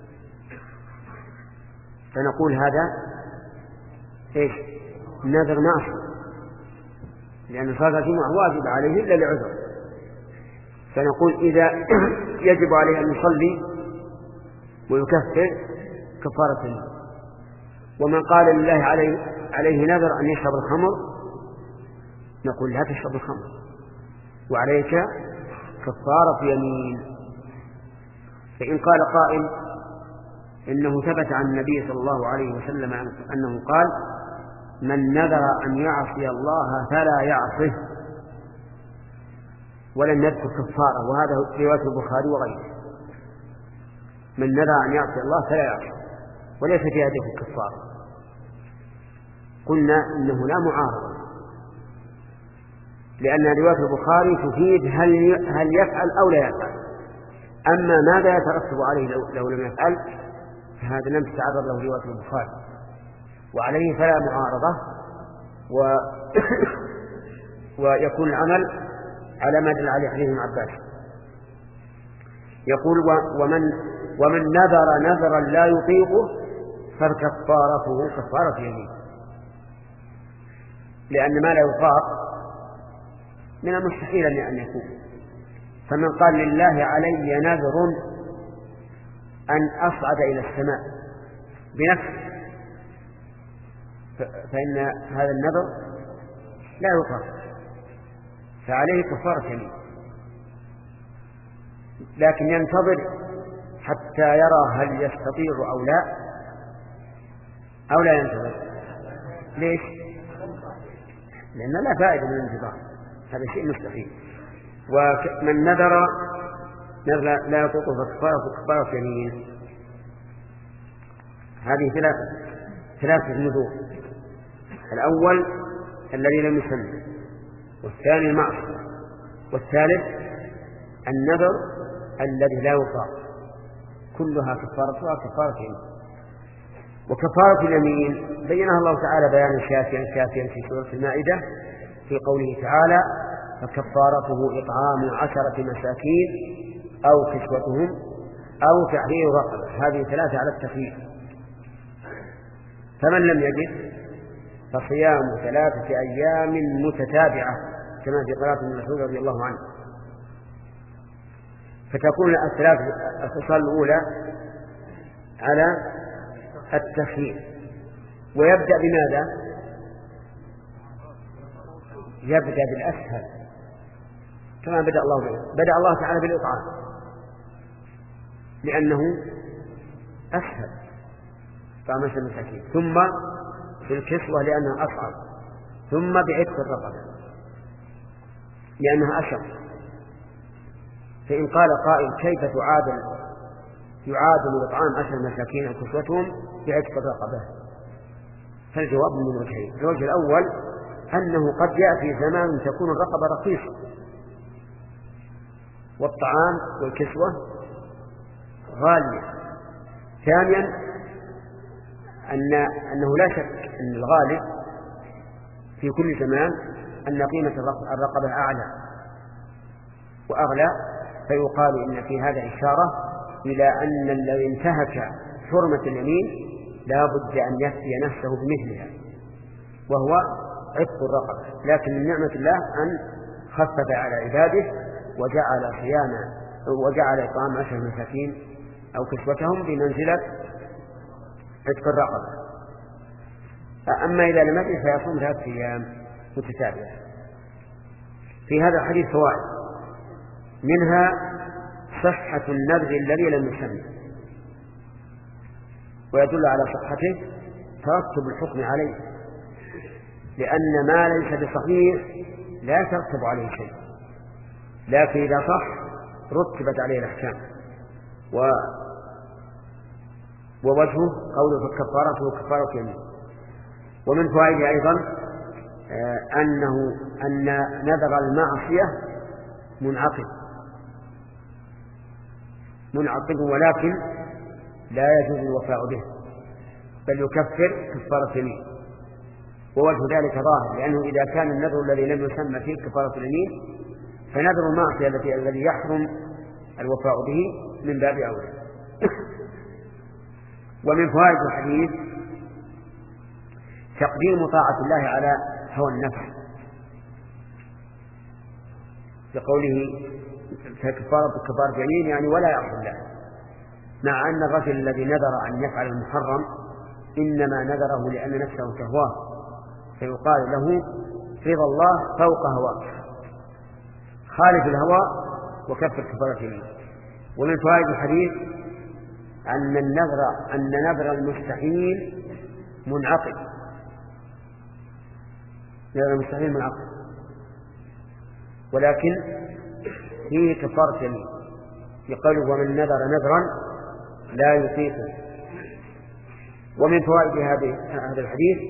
A: فنقول هذا إيش؟ نذر معصية، لأن صلاة الجمعة واجب عليه إلا لعذر، فنقول إذا يجب عليه أن يصلي ويكفر كفارة اليمين. ومن قال لله عليه, عليه نذر أن يشرب الخمر نقول لا تشرب الخمر وعليك كفارة يمين. فإن قال قائل إنه ثبت عن النبي صلى الله عليه وسلم أنه قال من نذر أن يعصي الله فلا يعصه، ولم يذكر كفارة، وهذا رواية البخاري وغيره، من نذر أن يعصي الله فلا يعصه وليس في هذه الكفارة. قلنا إنه لا معارضة، لأن رواية البخاري تفيد هل هل يفعل أو لا يفعل، أما ماذا يترتب عليه لو, لو لم يفعل فهذا لم تتعرض له رواية البخاري، وعليه فلا معارضة، و ويكون العمل على ما دل عليه ابن عباس. يقول ومن ومن نذر نذرا لا يطيقه فكفارته كفارة يمين، لأن ما لا يطاق من المستحيل أن يكون. فمن قال لله علي نذر أن أصعد إلى السماء بنفسه فإن هذا النذر لا يطاق، فعليه كفارة يمين، لكن ينتظر حتى يرى هل يستطيع أو لا أو لا ينتظر. ليش؟ لأن لا فائدة من الانتظار، هذا شيء مستحيل. ومن نذر نذر لا يطوق فكفارة كفارة يمين. هذه ثلاثة ثلاثة نذور: الأول الذي لم يسمى، والثاني المعصية، والثالث النذر الذي لا يطاق، كلها كفارتها كفارة يمين. وكفارة اليمين بينها الله تعالى بيانا شافيا شافيا في سورة المائدة في قوله تعالى: فكفارته إطعام عشرة مساكين أو كسوتهم أو تحرير رقبة. هذه ثلاثة على التخيير. فمن لم يجد فصيام ثلاثة أيام متتابعة كما في قراءة ابن مسعود رضي الله عنه. فتكون الثلاث الخصال الأولى على التخيير. ويبدأ بماذا؟ يبدأ بالأسهل كما بدأ الله به. بدأ الله تعالى بالإطعام لأنه أسهل، طعام المساكين، ثم بالكسوة لأنها أصعب، ثم بعتق الرقبة لأنها أشق. فإن قال قائل كيف تعادل يعادل إطعام عشر مساكين أو كسوتهم بعتق الرقبة؟ فالجواب من وجهين: الوجه الأول أنه قد يأتي زمان تكون الرقبة رخيصة والطعام والكسوة غالية. ثانيا أن أنه لا شك أن الغالب في كل زمان أن قيمة الرقبة أعلى وأغلى، فيقال إن في هذا إشارة إلى أن الذي انتهك حرمة اليمين لا بد أن يفتي نفسه بمثلها، وهو عتق الرقبة. لكن من نعمة الله أن خفف على عباده وجعل صيام وجعل إطعام عشر مساكين أو كسوتهم بمنزلة عتق الرقبة. أما إذا لم يجد فيصوم ثلاثة أيام متتابعة. في هذا الحديث فوائد، منها صحة النذر الذي لم يسمى، ويدل على صحته ترتب الحكم عليه، لأن ما ليس بصحيح لا ترتب عليه شيء، لكن إذا صح رتبت عليه الأحكام. و ووجهه قوله فكفارته كفارة يمين. ومن فوائده أيضا أنه أن نذر المعصية منعقد منعقد ولكن لا يجوز الوفاء به، بل يكفر كفارة يمين. ووجه ذلك ظاهر، لأنه إذا كان النذر الذي لم يسمى فيه كفارة اليمين فنذر المعصية التي الذي يحرم الوفاء به من باب أولى. ومن فوائد الحديث تقديم طاعة الله على هوى النفس، بقوله فكفارة كفارة يمين يعني ولا يعصي الله، مع أن الرجل الذي نذر أن يفعل المحرم إنما نذره لأن نفسه تهواه، فيقال له رضا الله فوق هواك، خالف الهوى وكفر كفارة يمين. ومن فوائد الحديث أن النذر أن نذر المستحيل منعقد، نذر المستحيل منعقد، ولكن فيه كفارة يمين، يقال ومن نذر نذرا لا يطيقه. ومن فوائد هذا الحديث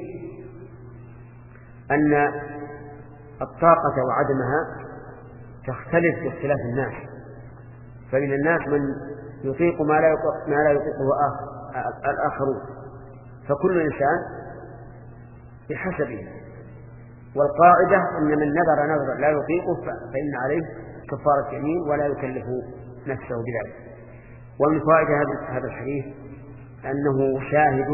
A: أن الطاقة وعدمها تختلف باختلاف الناس، فمن الناس من يطيق ما لا يطيق ما لا يطيقه الآخرون، فكل إنسان بحسبه. والقاعدة أن من نذر نذرا لا يطيقه فإن عليه كفارة يمين ولا يكلف نفسه بذلك. ومن فوائد هذا الحديث أنه شاهد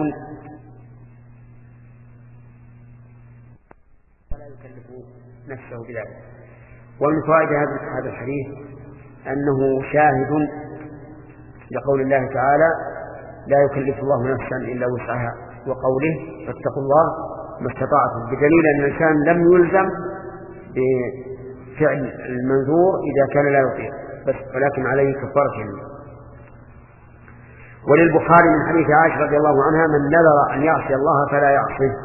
A: ولا يكلف نفسه بذلك. ومن فوائد هذا الحديث أنه شاهد لقول الله تعالى لا يكلف الله نفسا إلا وسعها، وقوله فاتقوا الله ما استطعتم، بدليل أن الإنسان لم يلزم بفعل المنذور إذا كان لا يطيق بس، ولكن عليه كفارة يمين. وللبخاري من حديث عائشة رضي الله عنها من نذر أن يعصي الله فلا يعصيه.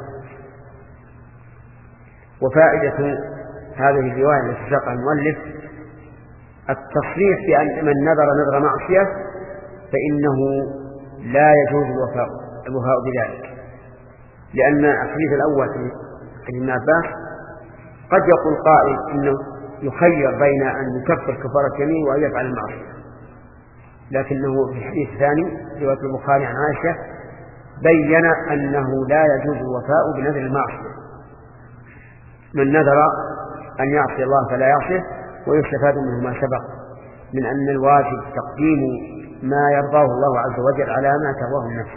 A: وفائدة هذه الرواية التي ساقها المؤلف التصريح بأن من نذر نذر معصية فإنه لا يجوز الوفاء الوفاء بذلك، لأن الحديث الأول في ابن عباس قد يقول قائل إنه يخير بين أن يكفر كفارة يمين وأن يفعل المعصية، لكنه في الحديث الثاني رواية البخاري عن عائشة بين أنه لا يجوز الوفاء بنذر المعصية، من نذر أن يعصي الله فلا يعصيه. ويستفاد منه ما سبق من أن الواجب تقديم ما يرضاه الله عز وجل على ما تهواه النفس.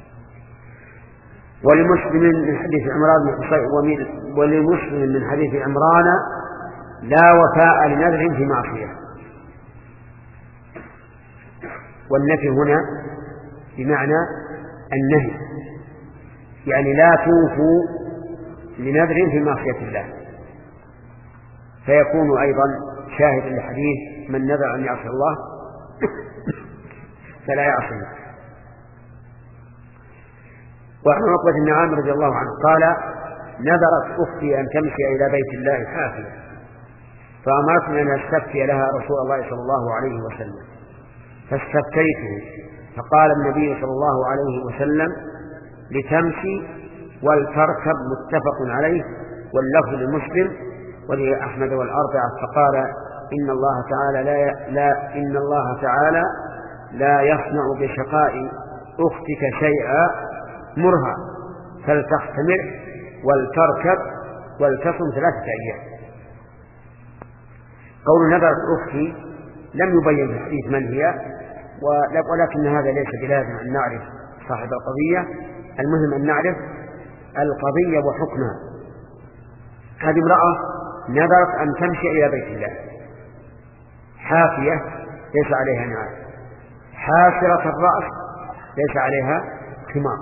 A: ولمسلم من حديث عمران بن حصين ولمسلم من حديث عمران لا وفاء لنذر في معصية. والنفي هنا بمعنى النهي، يعني لا توفوا لنذر في معصية الله، فيكون أيضا شاهد لحديث من نذر أن يعصي الله فلا يعصيه. وعن عقبة بن عامر رضي الله عنه قال نذرت أختي أن تمشي إلى بيت الله حافية، فأمرتني أن أستفتي لها رسول الله صلى الله عليه وسلم، فاستفتيته فقال النبي صلى الله عليه وسلم لتمشي ولتركب، متفق عليه، واللفظ لمسلم ولأحمد والأربعة. فقال إن الله تعالى لا, لا إن الله تعالى لا يصنع بشقاء أختك شيئا، مرها فلتختمر ولتركب ولتصم ثلاثة أيام. قول نذرت أختي لم يبين في الحديث من هي، ولكن هذا ليس بلازم أن نعرف صاحب القضية، المهم أن نعرف القضية وحكمها. هذه امرأة نذرت أن تمشي إلى بيت الله حافية ليس عليها نعال، حاسرة الرأس ليس عليها خمار،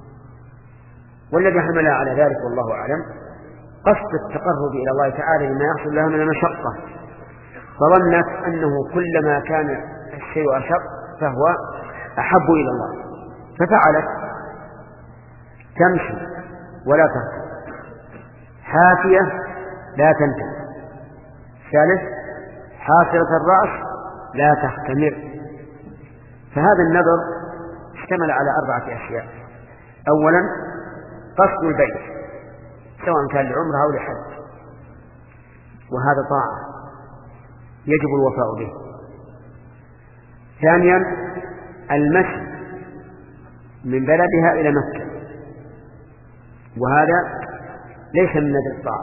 A: والذي حملها على ذلك والله أعلم قصد التقرب إلى الله تعالى لما يحصل لها من المشقة، فظنت أنه كلما كان الشيء أشق فهو أحب إلى الله، ففعلت تمشي ولا تركب، حافية لا تنتهي، ثالث حاسرة الرأس لا تختمر. فهذا النذر اشتمل على أربعة أشياء. أولا قصد البيت سواء كان لعمره أو لحج، وهذا طاعة يجب الوفاء به. ثانيا المشي من بلدها إلى مكة، وهذا ليس من نذر الطاعة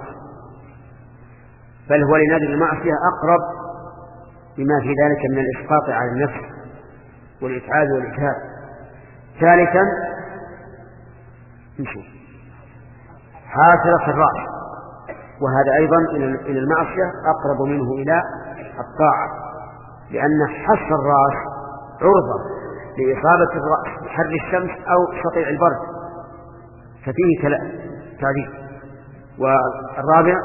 A: بل هو لنذر المعصية أقرب بما في ذلك من الإسقاط على النفس والإتعاب والإجهاد. ثالثا نشوف حاسرة الرأس، وهذا أيضا إلى المعصية أقرب منه إلى الطاعة، لأن حس الرأس عرضة لإصابة الرأس بحر الشمس أو سطيع البرد، ففيه تعذيب. والرابع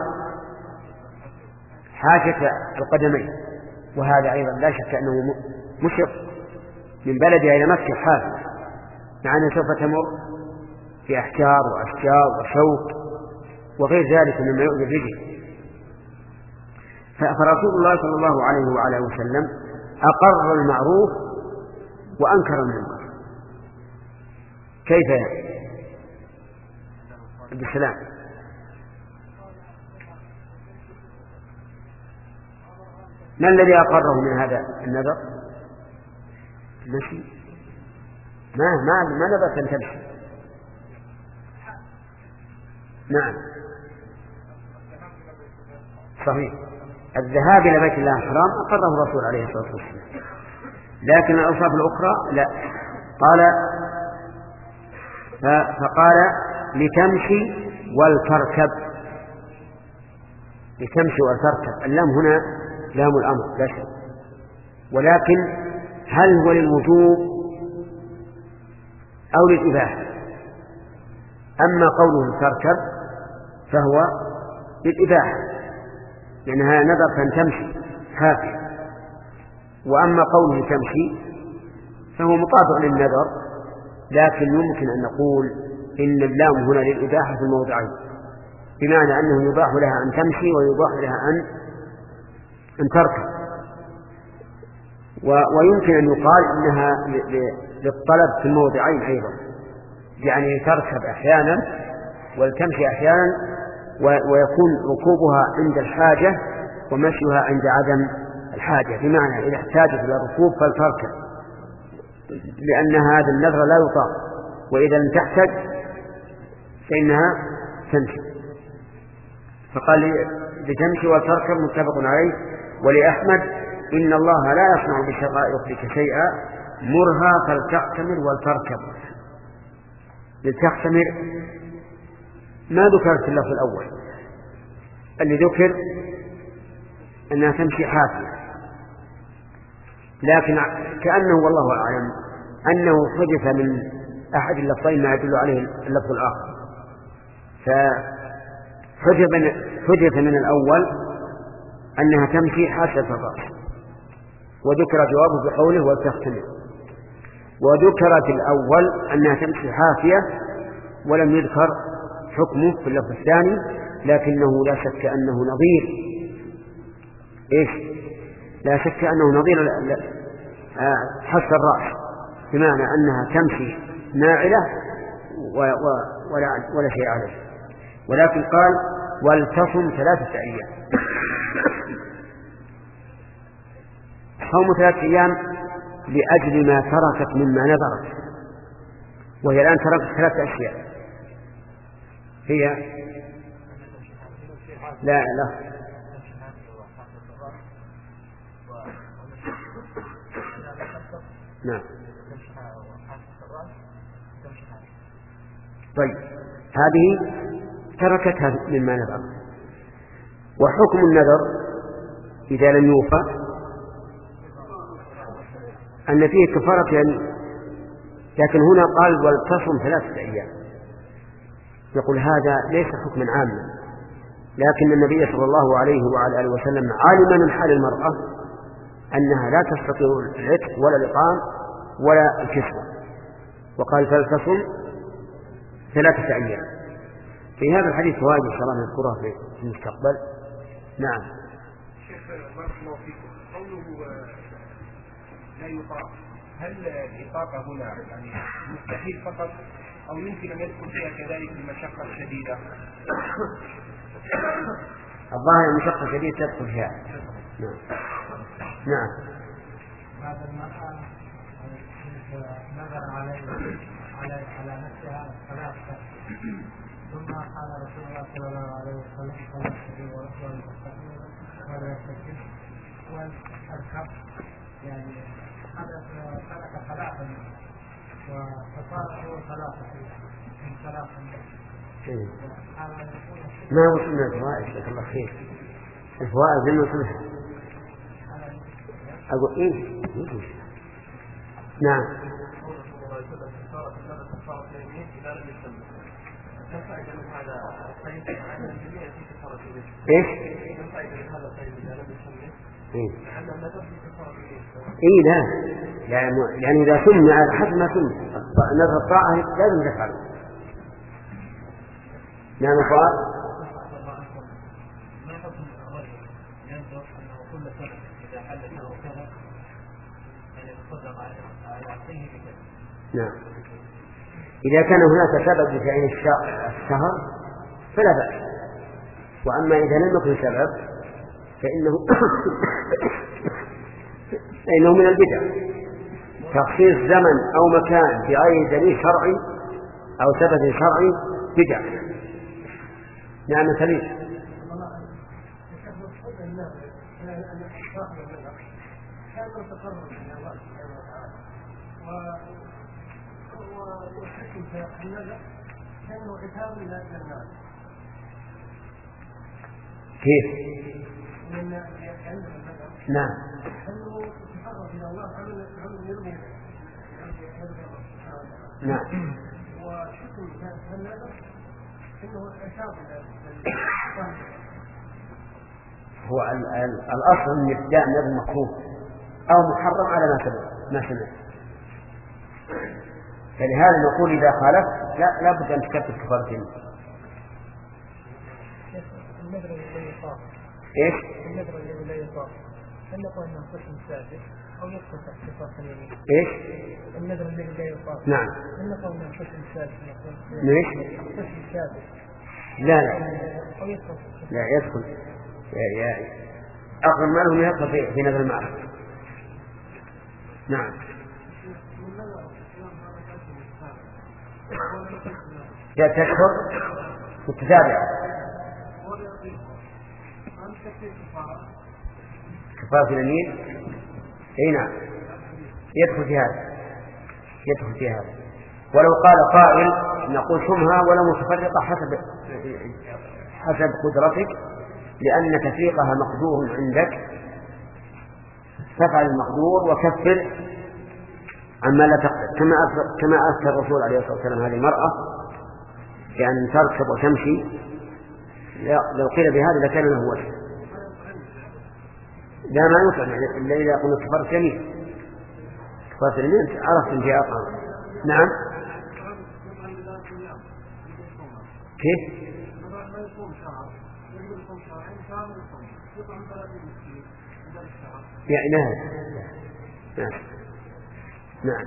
A: حاجة القدمين، وهذا أيضا لا شك أنه مشق من بلدها إلى مكة حافظ، مع أنه سوف تمر في أحجار وأشجار وشوك وغير ذلك مما يؤذي الرجل. فرسول الله صلى الله عليه وعلى وسلم أقر المعروف وأنكر المنكر. كيف يعني؟ بالسلام. ما الذي أقره من هذا النذر؟ مشي ما ما ما نبت أن تمشي. نعم صحيح، الذهاب إلى بيت الله الحرام أقره الرسول عليه الصلاة والسلام، لكن الأوصاف الأخرى لا. قال فقال لتمشي ولتركب، لتمشي ولتركب. اللام هنا لام الأمر لا شيء، ولكن هل هو للوجوب أو للإباحة؟ أما قوله تركب فهو للإباحة لأنها نذر أن تمشي حافية، وأما قوله تمشي فهو مطابق للنذر، لكن يمكن أن نقول إن اللام هنا للإباحة في الموضعين، بمعنى أنه يباح لها أن تمشي ويباح لها أن أن تركب. ويمكن أن يقال إنها للطلب في الموضعين أيضا، يعني تركب أحيانا وتمشي أحيانا، ويكون ركوبها عند الحاجة ومشيها عند عدم الحاجة، بمعنى إذا احتاجت إلى الركوب فلتركب لأن هذا النذر لا يطاق، وإذا لم تحتج فإنها تمشي. فقال لتمشي وتركب متفق عليه. ولأحمد إن الله لا يصنع بشقائقك شيئا مرها فلتحتمل ولتركب. لتحتمل ما ذكرت في اللفظ الأول، اللي ذكر أنها تمشي حافية، لكن كأنه والله أعلم أنه حدث من أحد اللفظين ما يدل عليه اللفظ الآخر، فحدث من الأول أنها تمشي حافية الرأس، وذكر جوابه بقوله ولتحتمل، وذكرت الأول أنها تمشي حافية ولم يذكر حكمه في اللفظ الثاني، لكنه لا شك أنه نظير إيش لا شك أنه نظير حس الرأس، بمعنى أنها تمشي ناعلة ولا, ولا شيء عليه. ولكن قال ولتصم ثلاثة أيام. صوم ثلاثة أيام لأجل ما تركت مما نذرت، وهي الآن تركت ثلاثة أشياء، هي لا لا نعم. طيب هذه تركتها مما نذر. وحكم النذر إذا لم يوفى أن فيه كفارة يعني، لكن هنا قال ولتصم ثلاثة أيام، يقول هذا ليس حكما عاما، لكن النبي صلى الله عليه وعلى آله وسلم علم من حال المرأة أنها لا تستطيع العتق ولا الإقام ولا الكسوة، وقال فلتصم ثلاثة أيام. في هذا الحديث فوائد إن شاء الله نذكرها في المستقبل. نعم.
B: شيخ بارك الله فيكم، قوله لا يطاق، هل الإطاقة هنا يعني مستحيل فقط أو يمكن أن يدخل فيها كذلك المشقة الشديدة؟
A: الظاهر المشقة الشديدة تدخل فيها. نعم. نعم.
D: هذا المرأة نظر عليه على على نفسها ثلاثة، ثم قال رسول الله صلى الله عليه وسلم ولا تستطيع ولا تستطيع ولا تستطيع والأركب يعني حدث خلق ثلاثة وفصار هو ثلاثة من ثلاثة
A: ما وصلنا الفوائد جزاك الله خير. الفوائد زي ما وصلها أقول إيه؟ نعم. إيش؟ إيه؟ إيه لا يعني يعني إذا سمع على حسب ما سمع نذر الطاعة لازم تفعله. نعم الفوائد. نعم. إذا كان هناك سبب لتعيين الشهر فلا بأس، وأما إذا لم يكن سبب فإنه فإنه من البدع تخصيص زمن أو مكان بغير دليل شرعي أو سبب شرعي بدع. نعم سليم. كيف؟ نعم. نعم. هو الأصل أن يبدأ نذر مكروه أو محرم على ما سبق ما سمع، فلهذا نقول إذا خالف لا لابد أن تكفر كفارتين. إيش؟
D: النذر الذي لا يطاق هل نقول أنه قسم سابق أو يدخل تحت كفارة اليمين؟
A: إيش؟
D: النذر الذي لا يطاق.
A: نعم.
D: هل نقول أنه قسم سابق؟
A: ليش؟
D: قسم سابق.
A: لا لا.
D: أو يدخل.
A: لا يدخل. يا يا أقرب منهم يدخل في في نذر المعرفة. نعم. يا تكفر متتابعة. كفارة اليمين اي نعم يدخل في هذا يدخل في هذا. ولو قال قائل نقول شمها ولا متفرقة حسب حسب قدرتك، لأن تفريقها مقدور عندك، فافعل المقدور وكفر عما لا تقدر، كما كما أفتى الرسول عليه الصلاة والسلام هذه المرأة بأن تركب وتمشي، لو قيل بهذا لكان له وجه. لا ما يطعم إلا إذا قلنا كفارة اليمين. كفارة اليمين عرفت أن فيها أطعم. نعم. كيف؟ يعني نعم. نعم. نعم.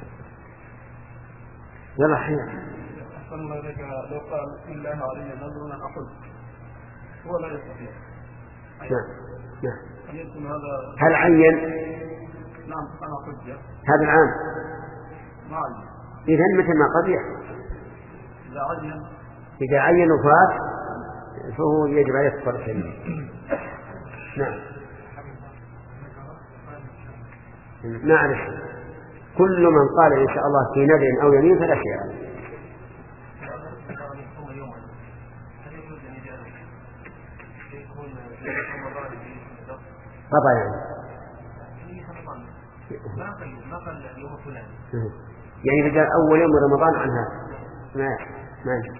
A: يلا حين.
B: أحسن الله إليك. لو قال بسم الله علي نذر أن أحج هو لا يستطيع.
A: نعم. نعم.
B: هذا
A: هل عين؟
B: نعم أنا حجة.
A: هذا العام.
B: ما عين.
A: إذن مثل ما قد يحصل.
B: إذا عين.
A: إذا عين وفات فهو يجب عليه كفارة اليمين. نعم. ما أعرف. كل من قال إن شاء الله في نذر أو يمين فلا شيء عليه. قضى يعني. يعني إذا قال أول يوم رمضان عن هذا ما ما يجب.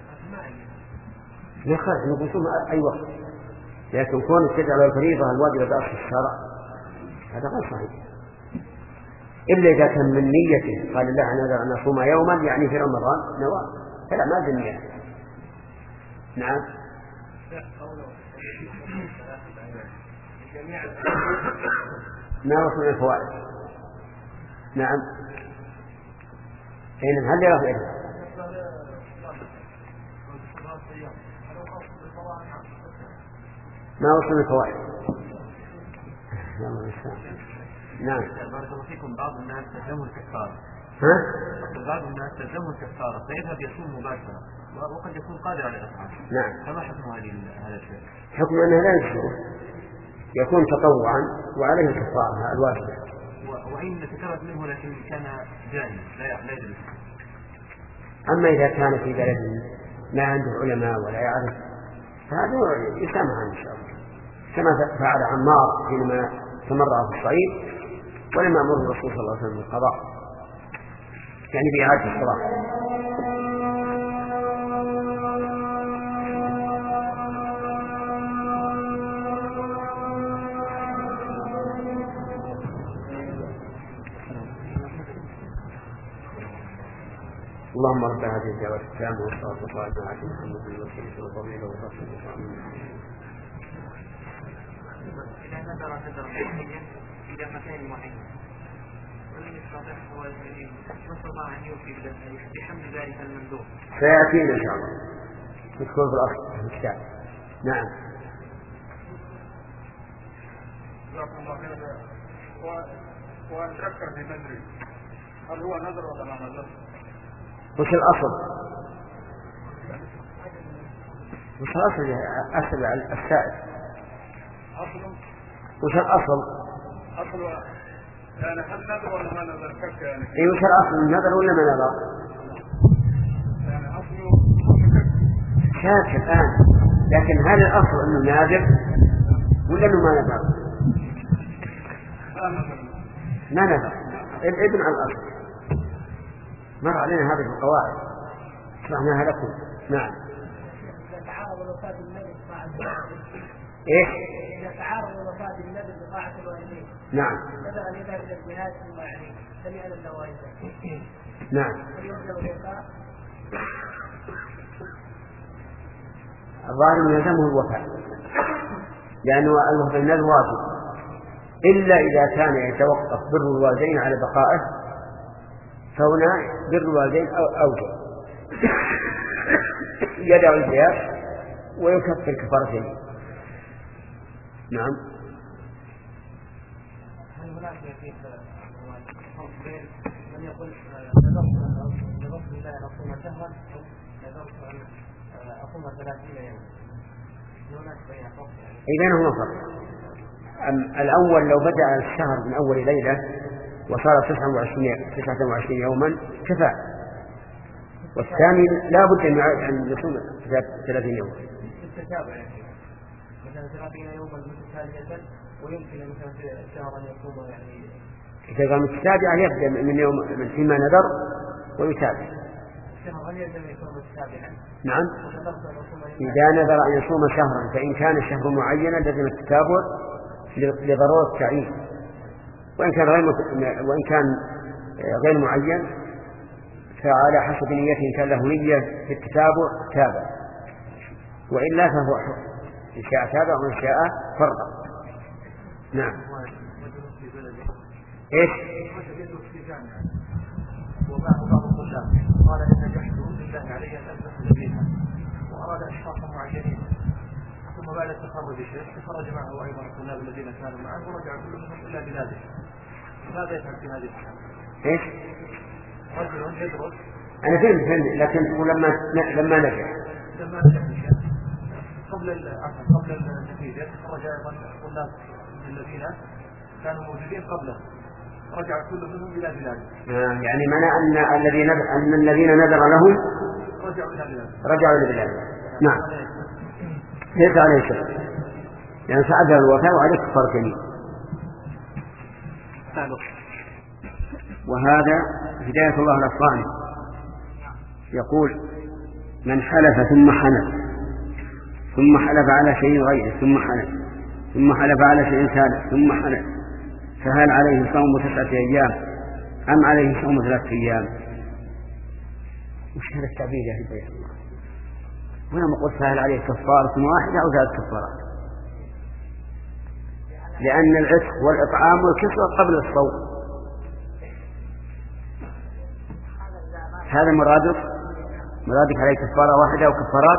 A: لا خلاص نقول ثم أي وقت، لكن كون تجعل الفريضة الواجبة بأصل الشرع هذا غير صحيح، إلا إذا كان من نيته قال الله أنا أن أصوم يوما يعني في رمضان نوى فلا ما بالنية. نعم. ما وصلنا الفوائد. نعم. حين هل يرى فيه ما وصلنا الفوائد. نعم.
C: بارك الله فيكم. بعض الناس تلزمه الكفارة.
A: ها؟
C: بعض الناس تلزمه الكفارة فيذهب يصوم مباشرة وقد يكون قادر على الإطعام.
A: نعم.
C: فما حكم هذه هذا الشيء؟
A: حكم أنه لا يجوز يكون تطوعا وعليه الكفارة الواجبة.
B: وإن تكررت منه لكن كان جاهلا لا يدرس.
A: أما إذا كان في بلد ما عنده علماء ولا يعرف فهذا يسامح إن شاء الله، كما فعل عمار حينما تمرأ في الصعيد ولم يأمره الرسول صلى الله عليه وسلم بالقضاء، يعني بإعادة الصلاة. اللهم رب هذه الدعوة التامة والصلاة والسلام على محمد الوسيلة والفضيلة والرسول
C: إذا نذر نذر معين إلى مكان معين ولم يستطع هو نسأل الله أن يوفي بحمل ذلك المندوب.
A: سيأتينا إن شاء الله يذكر في الأصل في الكتاب. نعم.
B: جزاكم الله خيرا. ونفكر في ندري هل هو نذر ولا ما نذر؟
A: وش الأصل؟ وش الأصل يا أسأل السائل؟
B: أصل
A: وش الأصل؟
B: أصل يعني هل نذر ولا ما نذر كك يعني؟
A: إيه وش الأصل النذر ولا ما نذر؟
B: يعني أصله
A: شاك الآن، لكن هل الأصل إنه ناذر ولا إنه ما نذر؟
B: لا نذر.
A: ما نذر. ابن على الأصل. مر علينا هذه القواعد شرحناها لكم. نعم.
D: إذا تعارض الوفاة بالنبي بطاعة الوالدين.
A: إيه؟
D: إذا تعارض الوفاة بالنبي بطاعة الوالدين.
A: نعم.
D: بدأ أن يذهب إلى الجهاد ثم يعني سمع النوائب.
A: نعم.
D: ويلزم الوفاء.
A: الظاهر يلزمه الوفاء لأنه الوفاء بالنبي واجب، إلا إذا كان يتوقف بر الوالدين على بقائه فهنا بر الوالدين أوجب يدعو الجهاد ويكفر كفارتين. نعم.
C: هل هناك في فرق بين من يقول نذرت لله أن أصوم شهرا أو نذرت أن أصوم ثلاثين يوما؟ هناك بين فرق يعني.
A: بينهما فرق. الأول لو بدأ الشهر من أول ليلة وصار تسعة وعشرين يوما كفى، والثاني لا بد أن يصوم ثلاثين يوما.
C: التتابع يعني مثلا ثلاثين يوما متتالية ويمكن مثلا في الشهر أن يصوم يعني.
A: إذا كان متتابعا يبدأ من يوم من فيما نذر ويتابع.
C: الشهر هل يلزم يكون متتابعا؟
A: نعم. إذا نذر أن يصوم شهرا فإن كان الشهر معينا لازم التتابع لضرورة التعيين، وإن كان غير وإن كان غير معين فعلى حسب نيته إن كان له نية في التتابع تابع، وإلا فهو حر إن شاء تابع وإن شاء فرق. نعم. إيش؟
B: ومعه بعض الطلاب قال إن نجحت بالله علي أن أدخل فيها وأراد أشخاصا معينين، ثم بعد التخرج الشيخ تخرج معه أيضا الطلاب الذين كانوا معه ورجع كلهم إلى بلاده. ماذا يفعل في هذه الحالة؟
A: إيش؟
B: رجل يدرس.
A: أنا فهمت فهمت لكن لما لما نجح.
B: لما نجح قبل قبل النتيجة خرج أيضا الطلاب الذين كانوا موجودين قبله رجع كل منهم إلى بلاده.
A: آه يعني معنى أن الذين أن الذين نذر لهم
B: رجعوا إلى بلاده.
A: رجعوا إلى بلاده. نعم. ليس عليه شيء يعني سعدها الوفاء وعليه كفارة يمين. وهذا هداية الله الأصلاني يقول من حلف ثم حنف ثم حلف على شيء غيره ثم حنف ثم حلف على شيء ثالث ثم حنف فهل عليه صوم تسعة أيام أم عليه صوم ثلاثة أيام؟ وش هذا التعبير يا هداية الله؟ هنا مقول فهل عليه كفارة واحدة أو ثلاث كفارات، لأن العتق والإطعام والكسوة قبل الصوم. هذا مرادك مرادك عليه كفارة واحدة أو كفارات.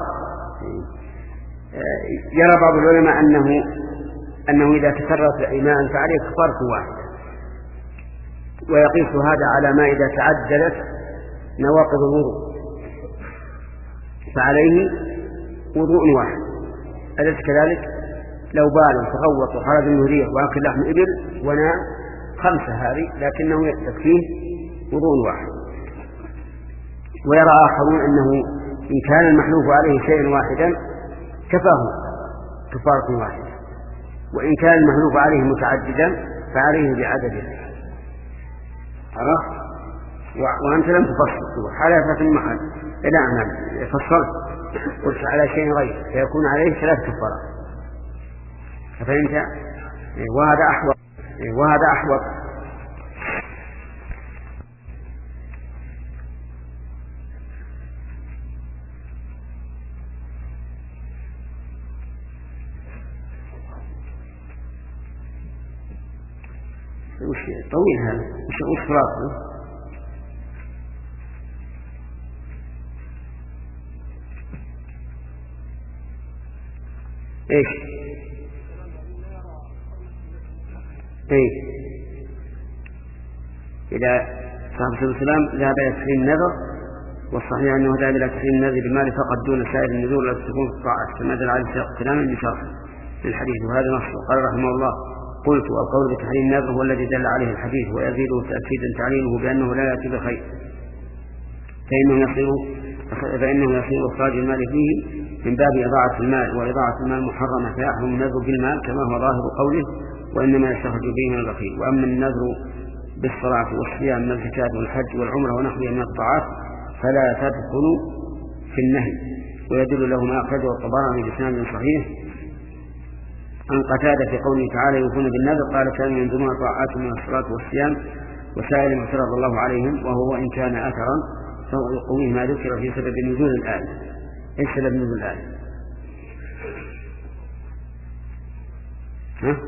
A: يرى بعض العلماء أنه أنه إذا تكررت الأيمان فعليه كفارة واحدة، ويقيس هذا على ما إذا تعدلت نواقض الوضوء فعليه وضوء واحد. أليس كذلك؟ لو بال تغوط وخرج منه ريح وأكل لحم إبل ونام خمسة هذه، لكنه يكفيه وضوء واحد. ويرى آخرون أنه إن كان المحلوف عليه شيء واحدا كفاه كفارة واحدة، وإن كان المحلوف عليه متعددا فعليه بعدده. عرفت؟ وأنت لم تفصل حالة في المحل إلى أن فصلت قلت على شيء غير فيكون عليه ثلاث كفارات. فهمت؟ وهذا أحوط وهذا أحوط. وش طويل هذا؟ وش وش راسه؟ ايش؟ ايه إذا صاحب السلام ذهب إلى تحريم النذر، والصحيح أنه ذهب إلى تحريم النذر بالمال فقط دون سائر النذور التي تكون في الطاعات، كما دل عليه سياق كلاما بشرح للحديث، وهذا نص. قال رحمه الله: قلت: القول بتحريم النذر هو الذي دل عليه الحديث، ويزيده تأكيدا تعليمه بأنه لا يأتي بخير، فإنه يصير فإنه يصير إخراج المال فيه من باب إضاعة المال، وإضاعة المال محرمة، فيحرم النذر بالمال كما هو ظاهر قوله: وإنما يستخرج به من البخيل. وأما النذر بالصلاة والصيام من الزكاة والحج والعمرة ونحوها من الطاعات فلا تدخل في النهي. ويدل له ما أخرجه الطبراني بسند صحيح عن قتادة في قوله تعالى: يوفون بالنذر، قال: كانوا ينذرون طاعات من الصلاة والصيام وسائر ما افترض الله عليهم، وهو إن كان أثرا فهو يقويه ما ذكر في سبب نزول الآية. إيش سبب نزول الآية؟ ها؟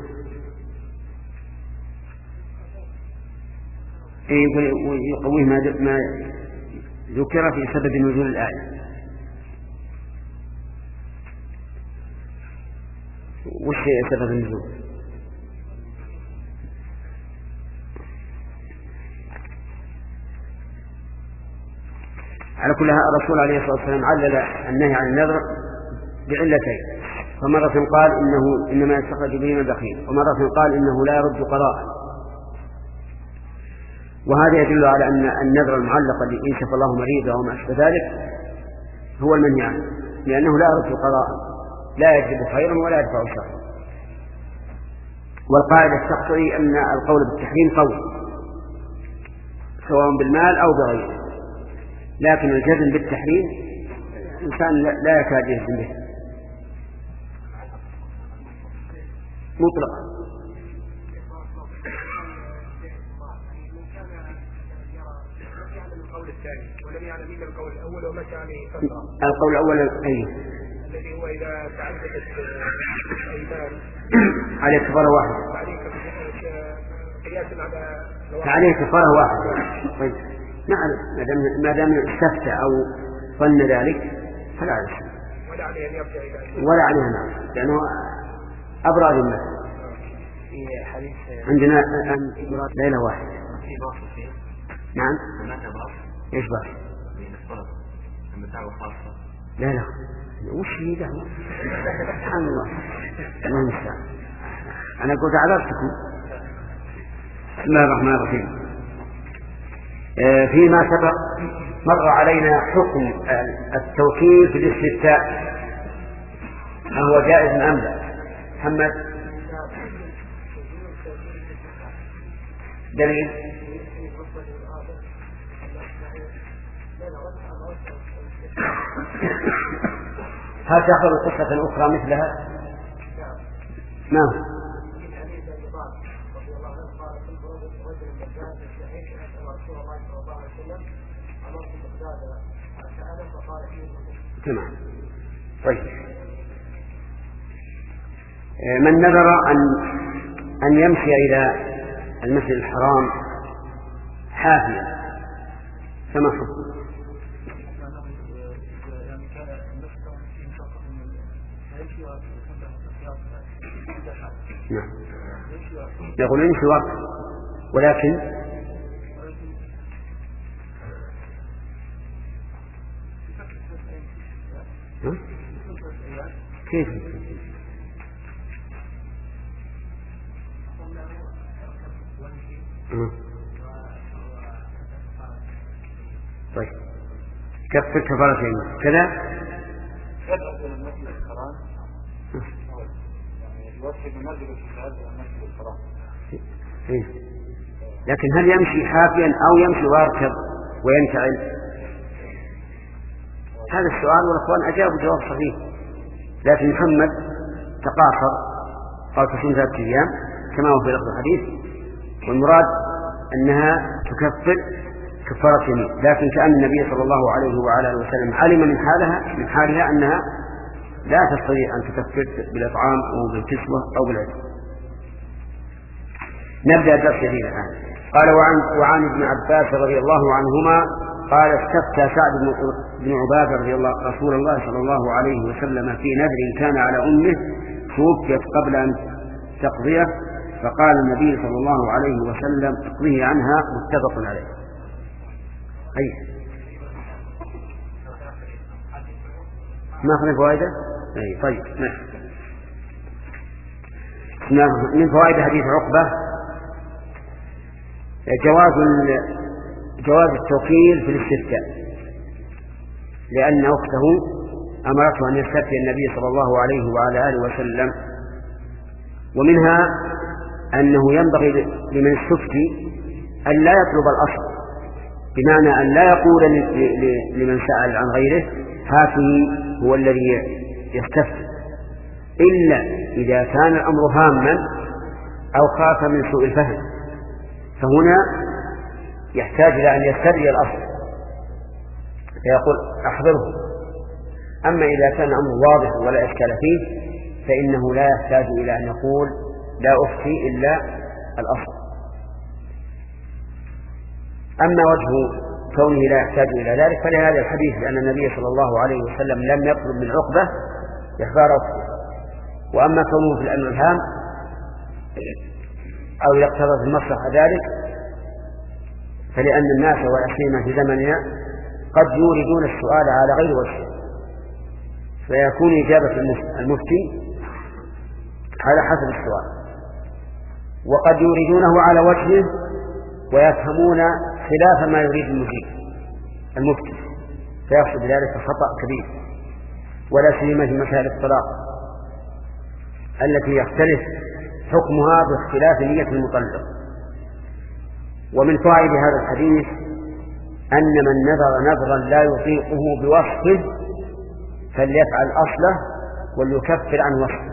A: يقويه ما ذكر في سبب نزول الآية. وش سبب النزول؟ على كل هذا الرسول عليه الصلاة والسلام علل النهي عن النذر بعلتين، فمرة قال إنه إنما يستخرج به من البخيل، ومرة قال إنه لا يرد قضاء. وهذا يدل على أن النذر المعلق الذي إن شفى الله مريضا وما أشبه ذلك هو المنهي عنه، لأنه لا يرد قضاء، لا يجلب خيرا ولا يدفع شرا. والقاعدة تقتضي أن القول بالتحريم قول سواء بالمال أو بغيره، لكن الجزم بالتحريم الإنسان لا يكاد يجزم به مطلقا. القول الأول أي
B: الذي هو إذا تعددت الأيمان
A: عليه كفارة واحدة، عليه كفارة واحدة. طيب نعم، ما دام استفتى أو ظن ذلك فلا عليه
B: ولا عليه أن يرجع إلى
A: ولا عليه نعم، لأنه أبرأ للناس.
C: في حديث
A: عندنا ليلة واحدة. نعم. إيش باش؟ لا لا وش هي دعوة؟ سبحان الله الله المستعان. أنا قلت عذرتكم. بسم الله الرحمن الرحيم. آه فيما سبق مر علينا حكم التوكيل في الاستفتاء، هو جائز أم لا؟ محمد دليل؟ هل تأخذ قصة أخرى مثلها؟ نعم. تمام. طيب من نذر أن أن يمشي إلى المسجد الحرام حافيا فما حكمه؟ نعم يقول يمشي وقت، ولكن كيف طيب كفر كفارة يمين كذا
B: يذهب إلى المسجد الحرام يعني يوصل المسجد الشهاد إلى المسجد الحرام.
A: إيه. لكن هل يمشي حافيا أو يمشي ويركب وينتعل؟ هذا السؤال والأخوان أجابوا جواب صحيح، لكن محمد تقاصر قال تصوم ثلاثة أيام كما هو في لفظ الحديث، والمراد أنها تكفر كفارة يمين، لكن كأن النبي صلى الله عليه وعلى آله وسلم علم من حالها من حالها أنها لا تستطيع أن تكفر بالإطعام أو بالكسوة أو بالعتق. نبدأ الدرس الجديد الآن. قال وعن, وعن ابن عباس رضي الله عنهما قال استفتى سعد بن عبادة رضي الله رسول الله صلى الله عليه وسلم في نذر كان على أمه توفيت قبل أن تقضيه، فقال النبي صلى الله عليه وسلم اقضيه عنها، متفق عليه. أي ما أخذ فوائده؟ أي طيب نعم. من فوائد حديث عقبة جواز جواز التوكيل في الاستفتاء، لأن أخته أمرته أن يستفتي النبي صلى الله عليه وعلى آله وسلم. ومنها أنه ينبغي لمن استفتي أن لا يطلب الأصل، بمعنى أن لا يقول لمن سأل عن غيره هاته هو الذي يستفتي، إلا إذا كان الأمر هاما أو خاف من سوء الفهم، فهنا يحتاج إلى أن يستدعي الأصل فيقول أحضره. أما إذا كان الأمر واضح ولا إشكال فيه فإنه لا يحتاج إلى أن يقول لا أفتي إلا الأصل. أما وجه كونه لا يحتاج إلى ذلك فلهذا الحديث، لأن النبي صلى الله عليه وسلم لم يطلب من عقبة إخبار أخته. وأما كونه في الأمر الهام أو يقتضي المصلحة ذلك فلأن الناس والأسلمة في زمننا قد يوردون السؤال على غير وجه، فيكون إجابة المفتي على حسب السؤال، وقد يوردونه على وجهه ويفهمون خلاف ما يريد المجيب المفتي، فيحصل بذلك خطأ كبير، ولا سيما في مسائل الطلاق التي يختلف حكمها باختلاف نية المطلق. ومن فوائد هذا الحديث أن من نذر نذرا لا يطيقه بوصفه فليفعل أصله وليكفر عن وصفه،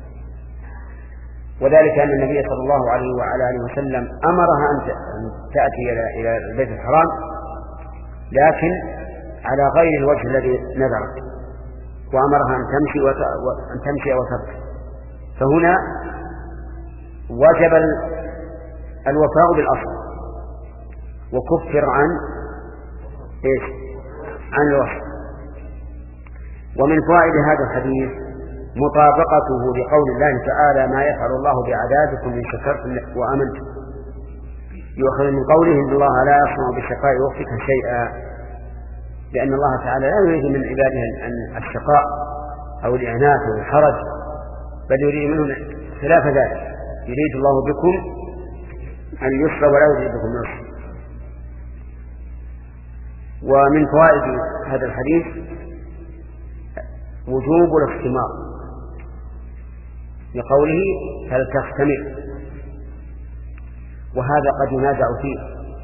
A: وذلك أن النبي صلى الله عليه وعلى آله وسلم أمرها أن تأتي إلى البيت الحرام لكن على غير الوجه الذي نذرت، وأمرها أن تمشي وأن تمشي وترك، فهنا وجب الوفاء بالأصل وكفر عن إيش؟ عن الوصف. ومن فوائد هذا الحديث مطابقته لقول الله تعالى ما يفعل الله بعذابكم إن شكرتم وآمنتم، يؤخذ من قوله إن الله لا يصنع بالشقاء وقتك شيئا، لأن الله تعالى لا يريد من عباده الشقاء أو الإعنات أو الحرج، بل يريد منهم خلاف ذلك، يريد الله بكم اليسر ولا يريد بكم العسر. ومن فوائد هذا الحديث وجوب الاختمار لقوله هل تختمر، وهذا قد ينازع فيه،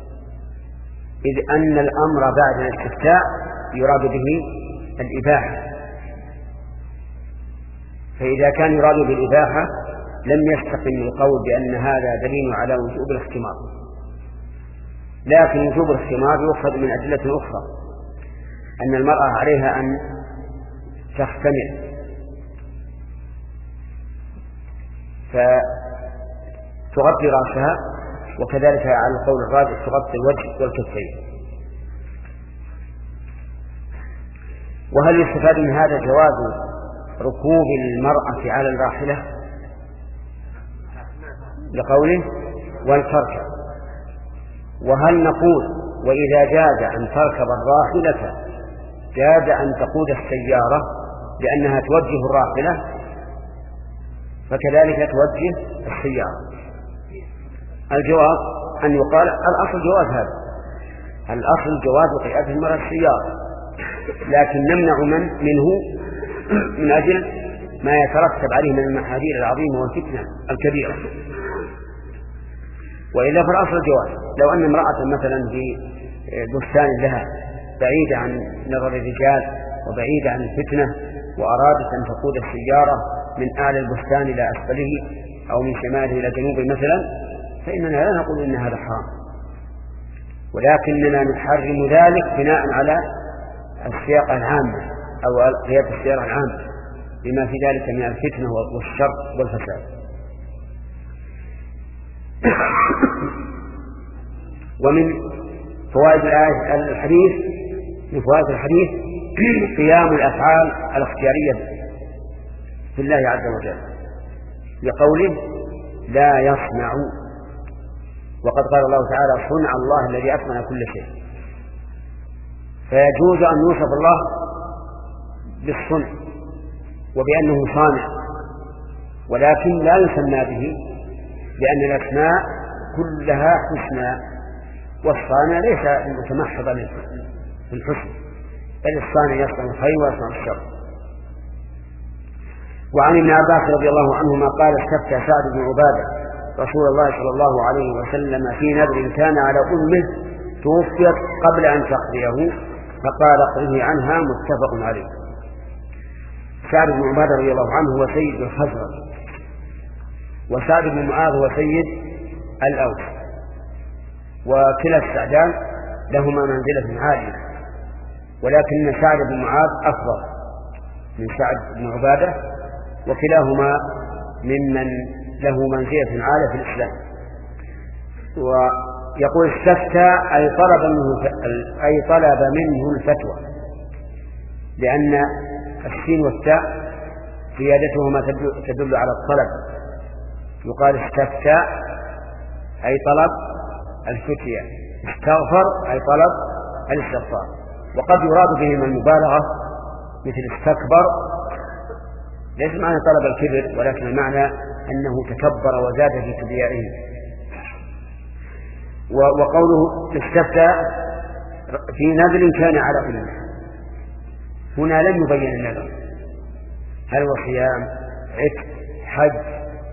A: إذ أن الأمر بعد الاستفتاء يراد به الإباحة، فإذا كان يراد بالإباحة لم يستقم القول بأن هذا دليل على وجوب الاختمار، لكن وجوب الاختمار يؤخذ من أدلة أخرى، أن المرأة عليها أن تختمر فتغطي رأسها، وكذلك على القول الراجح تغطي الوجه والكفين. وهل يستفاد من هذا جواز ركوب المرأة على الراحلة لقوله ولتركب؟ وهل نقول وإذا جاز أن تركب الراحلة جاز أن تقود السيارة لأنها توجه الراحلة فكذلك توجه السيارة؟ الجواب أن يقال الأصل جواز هذا، الأصل جواز قيادة المرأة السيارة، لكن نمنع من منه من أجل ما يترتب عليه من المحاذير العظيمة والفتنة الكبيرة. وإلا فالأصل الجواز. لو أن امرأة مثلا في بستان لها بعيدة عن نظر الرجال وبعيدة عن الفتنة وأرادت أن تقود السيارة من أعلى البستان إلى أسفله أو من شماله إلى جنوبه مثلا، فإننا لا نقول إن هذا حرام، ولكننا نحرم ذلك بناء على السياق العام أو قيادة السيارة العام بما في ذلك من الفتنة والشر والفساد. ومن فوائد الحديث من فوائد الحديث قيام الأفعال الاختيارية في الله عز وجل لقوله لا يصنع، وقد قال الله تعالى صنع الله الذي أتقن كل شيء، فيجوز أن يوصف الله بالصنع وبأنه صانع، ولكن لا يسمى به، لأن الأسماء كلها حسنى، والصانع ليس متمحضا في الحسن، بل الصانع يصنع الخير ويصنع الشر. وعن ابن عباس رضي الله عنهما قال استفتى سعد بن عبادة رسول الله صلى الله عليه وسلم في نذر كان على أمه توفيت قبل أن تقضيه فقال اقضه عنها، متفق عليه. سعد بن عبادة رضي الله عنه هو سيد الخزرج، وسعد بن معاذ هو سيد الأوس، وكلا السعدان لهما منزلة عالية، ولكن سعد بن معاذ أفضل من سعد بن عبادة، وكلاهما ممن له منزلة عالية في الإسلام. ويقول استفتى أي طلب منه أي طلب منه الفتوى، لأن السين والتاء زيادتهما تدل على الطلب. يقال استفتى أي طلب الفتية، استغفر أي طلب الاستغفار، وقد يراد بهما المبالغة مثل استكبر، ليس معنى طلب الكبر، ولكن المعنى أنه تكبر وزاد في كبريائه. وقوله استفتى في نذر كان على أمه، هنا لم يبين النذر هل هو صيام عتق حج،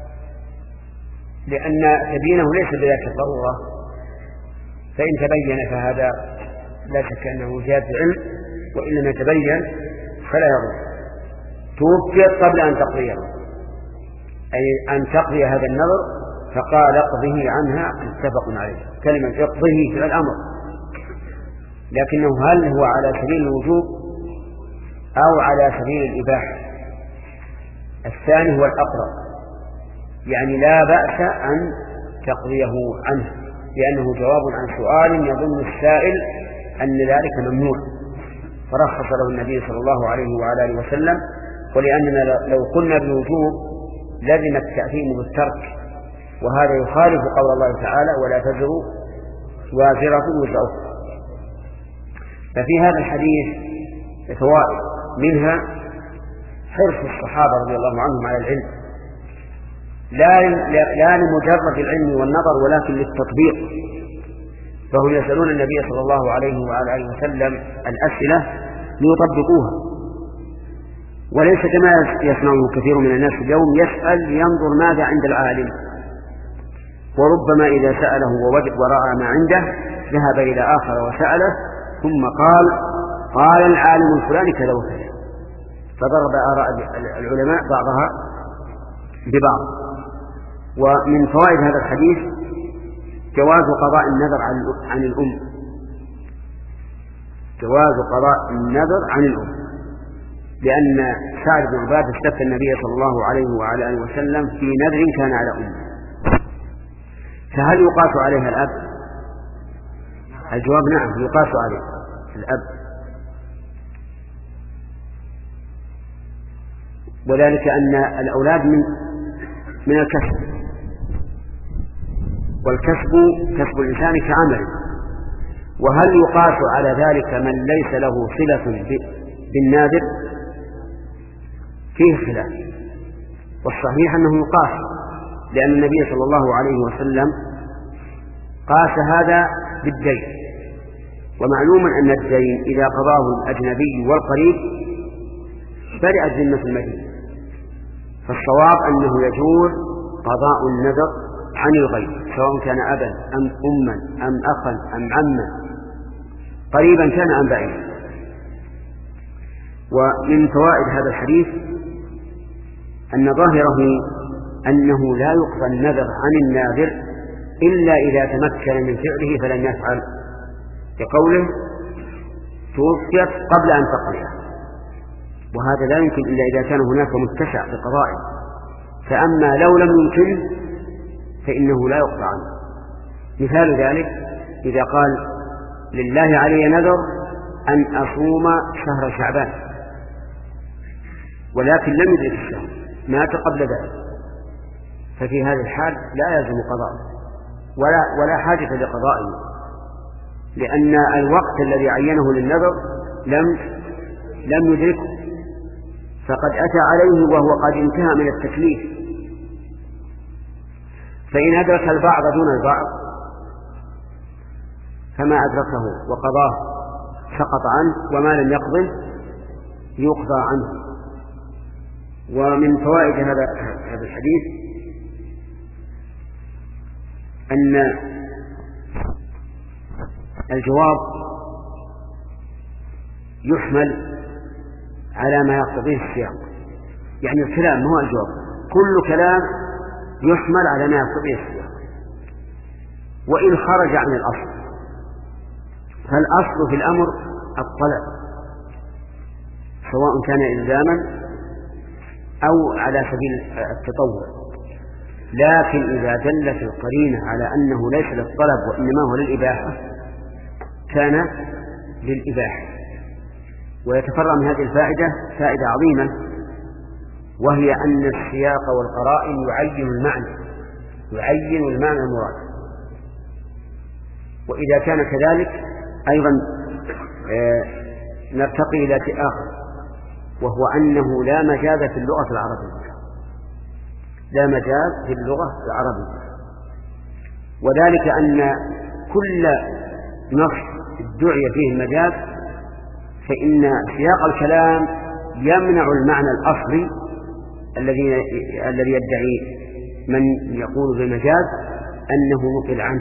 A: لأن تبينه ليس بذات الضرورة، فإن تبين فهذا لا شك أنه زيادة علم، وإن لم يتبين فلا يضر. توفيت قبل أن تقضيه، أي أن تقضي هذا النذر، فقال اقضه عنها، متفق عليه. كلمة اقضه في الأمر، لكنه هل هو على سبيل الوجوب أو على سبيل الإباحة؟ الثاني هو الأقرب، يعني لا بأس أن تقضيه عنه، لأنه جواب عن سؤال يظن السائل أن ذلك ممنوع، فرخص له النبي صلى الله عليه وعلى آله وسلم. ولأننا لو قلنا بالوجوب لزم التأثيم بالترك، وهذا يخالف قول الله تعالى ولا تزر وازرة وزر أخرى. ففي هذا الحديث فوائد، منها حرص الصحابة رضي الله عنهم على العلم، لا لا لمجرد العلم والنظر ولكن للتطبيق، فهم يسألون النبي صلى الله عليه وعلى آله وسلم الأسئلة ليطبقوها، وليس كما يسمعه كثير من الناس اليوم يسأل لينظر ماذا عند العالم، وربما إذا سأله ووجد ورأى ما عنده ذهب إلى آخر وسأله ثم قال قال العالم الفلاني كذا وكذا، فضرب آراء العلماء بعضها ببعض. ومن فوائد هذا الحديث جواز قضاء النذر عن الأم، جواز قضاء النذر عن الأم، لأن سعد بن عبادة استفتى النبي صلى الله عليه وعلى آله وسلم في نذر كان على أمه، فهل يقاس عليها الأب؟ الجواب نعم، يقاس عليه الأب، وذلك أن الأولاد من من الكسب، والكسب كسب الإنسان كعمل، وهل يقاس على ذلك من ليس له صلة بالنادر؟ فيه خلاف، والصحيح أنه يقاس، لأن النبي صلى الله عليه وسلم قاس هذا بالدين، ومعلوم أن الدين إذا قضاه الأجنبي والقريب برئت ذمة المدين، فالصواب أنه يجوز قضاء النذر عن الغير سواء كان أبا أم أما أم أخا أم عما، قريبا كان أم بعيدا. ومن فوائد هذا الحديث أن ظاهره أنه لا يقضى النذر عن الناذر إلا إذا تمكن من فعله فلم يفعل، كقوله توفيت قبل أن تقضيها، وهذا لا يمكن إلا إذا كان هناك متسع في قضائه، فأما لو لم يمكن فإنه لا يقضى عنه. مثال ذلك إذا قال لله علي نذر أن أصوم شهر شعبان ولكن لم يدرك الشهر، مات قبل ذلك، ففي هذا الحال لا يلزم قضاءه ولا, ولا حاجة لقضائه، لأن الوقت الذي عينه للنذر لم لم يدركه، فقد أتى عليه وهو قد انتهى من التكليف. فإن أدرك البعض دون البعض فما أدركه وقضاه سقط عنه، وما لم يقضه يقضى عنه. ومن فوائد هذا هذا الحديث أن الجواب يحمل على ما يقتضيه السياق، يعني الكلام هو الجواب، كل كلام يحمل على ما يقتضيه السياق وإن خرج عن الأصل، فالأصل في الأمر الطلب سواء كان إلزاما أو على سبيل التطوع، لكن إذا دلت القرينة على أنه ليس للطلب وإنما هو للإباحة كان للإباحة. ويتفرع من هذه الفائدة فائدة عظيمة، وهي أن السياق والقرائن يعين المعنى يعين المعنى المراد. وإذا كان كذلك أيضا آه نرتقي إلى شيء آخر، وهو أنه لا مجاز في اللغة العربية لا مجاز في اللغة العربية وذلك أن كل نص ادعي فيه المجاز فإن سياق الكلام يمنع المعنى الأصلي الذي الذي يدعي من يقول بالمجاز أنه نقل عنه،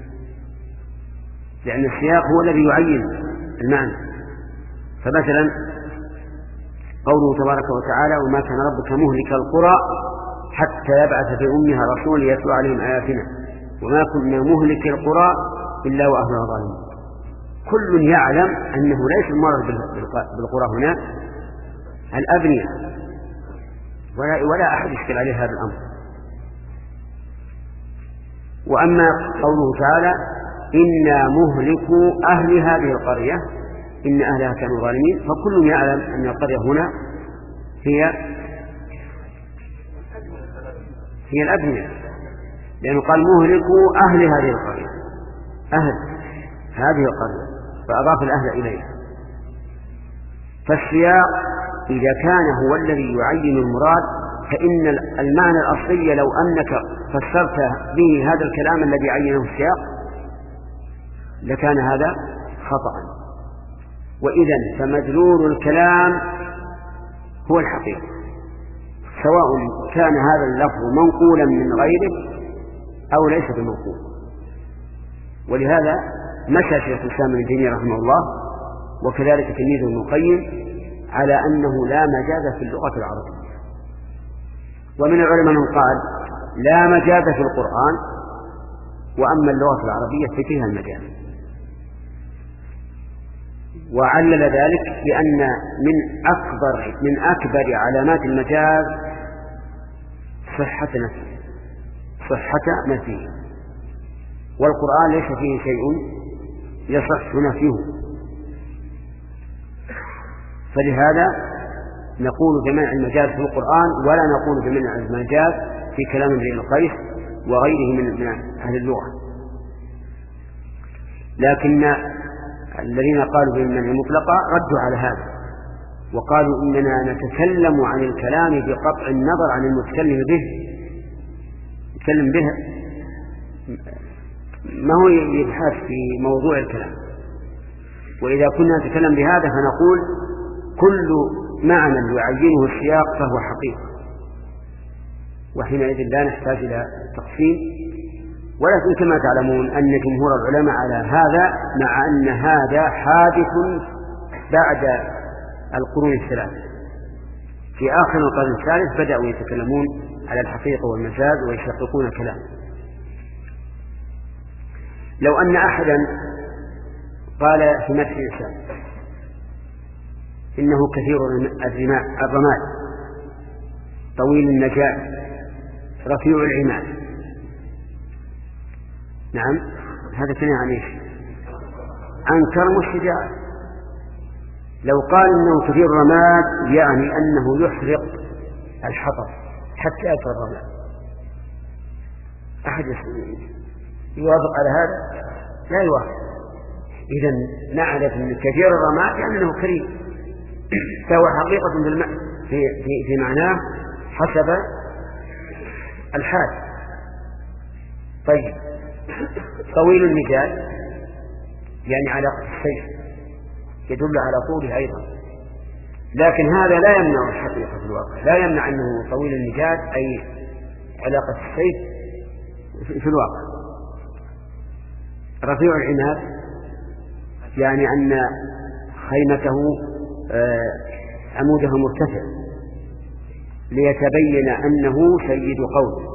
A: لأن السياق هو الذي يعين المعنى. فمثلا قوله تبارك وتعالى وما كان ربك مهلك القرى حتى يبعث في أمها رسول يتلو عليهم آياتنا وما كنا مهلك القرى إلا وأهلها ظالمون. كل يعلم أنه ليس المراد بالقرى هنا الأبنية، ولا, ولا أحد يشكل عليه هذا الأمر. وأما قوله تعالى إنا مهلكو أهل هذه القرية إن أهلها كانوا ظالمين، فكل يعلم أن القرية هنا هي هي الأبنية، لأنه قال مهلكو أهل هذه القرية، أهل هذه القرية فأضاف الأهل إليها. فالسياق إذا كان هو الذي يعين المراد فإن المعنى الأصلي لو أنك فسرت به هذا الكلام الذي عينه السياق لكان هذا خطأ، وإذن فمدلول الكلام هو الحقيقة، سواء كان هذا اللفظ منقولا من غيره أو ليس بمنقول. ولهذا مشى شيخ الإسلام ابن تيمية رحمه الله وكذلك تلميذه ابن القيم على أنه لا مجاز في اللغة العربية. ومن العلماء من قال لا مجاز في القرآن، وأما اللغة العربية فيها المجاز، وعلل ذلك بأن من أكبر من أكبر علامات المجاز صحة نفسه صحة نفسه، والقرآن ليس فيه شيء يصح نفيه، فلهذا نقول جميع المجاز في القرآن ولا نقول جميع المجاز في كلام ابن القيس وغيره من أهل اللغة. لكن الذين قالوا بالمنع المطلقة ردوا على هذا وقالوا إننا نتكلم عن الكلام بقطع النظر عن المتكلم به، يتكلم به ما هو يبحث في موضوع الكلام، وإذا كنا نتكلم بهذا فنقول كل معنى يعينه السياق فهو حقيقة، وحينئذ لا نحتاج إلى تقسيم. ولكن كما تعلمون أن جمهور العلماء على هذا، مع أن هذا حادث بعد القرون الثلاثة. في آخر القرن الثالث بدأوا يتكلمون على الحقيقة والمجاز ويشققون كلام. لو أن أحدا قال في مدح الإنسان إنه كثير الرماد، طويل النجاة، رفيع العماد، نعم، هذا كناية عن ايش؟ عن كرم الشجاع. لو قال انه كثير الرماد يعني انه يحرق الحطب حتى يأكل الرماد، احد يوافق على هذا؟ لا يوافق. اذا نعرف ان كثير الرماد يعني انه كريم، فهو حقيقة في, في, في معناه حسب الحال. طيب، طويل النجال يعني على السيف، يدل على طوله أيضا، لكن هذا لا يمنع الحقيقة في الواقع، لا يمنع أنه طويل النجال أي علاقة السيف في الواقع. رفيع العناد يعني أن خيمته عمودها مرتفع ليتبين أنه سيد قوم.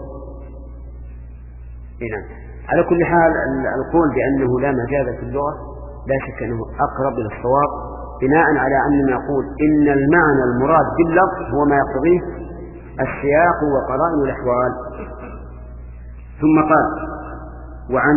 A: هنا على كل حال القول بأنه لا مجاز في اللغة لا شك أنه أقرب إلى الصواب، بناء على أننا نقول إن المعنى المراد باللفظ هو ما يقتضيه السياق وقرائن الأحوال. ثم قال: وعن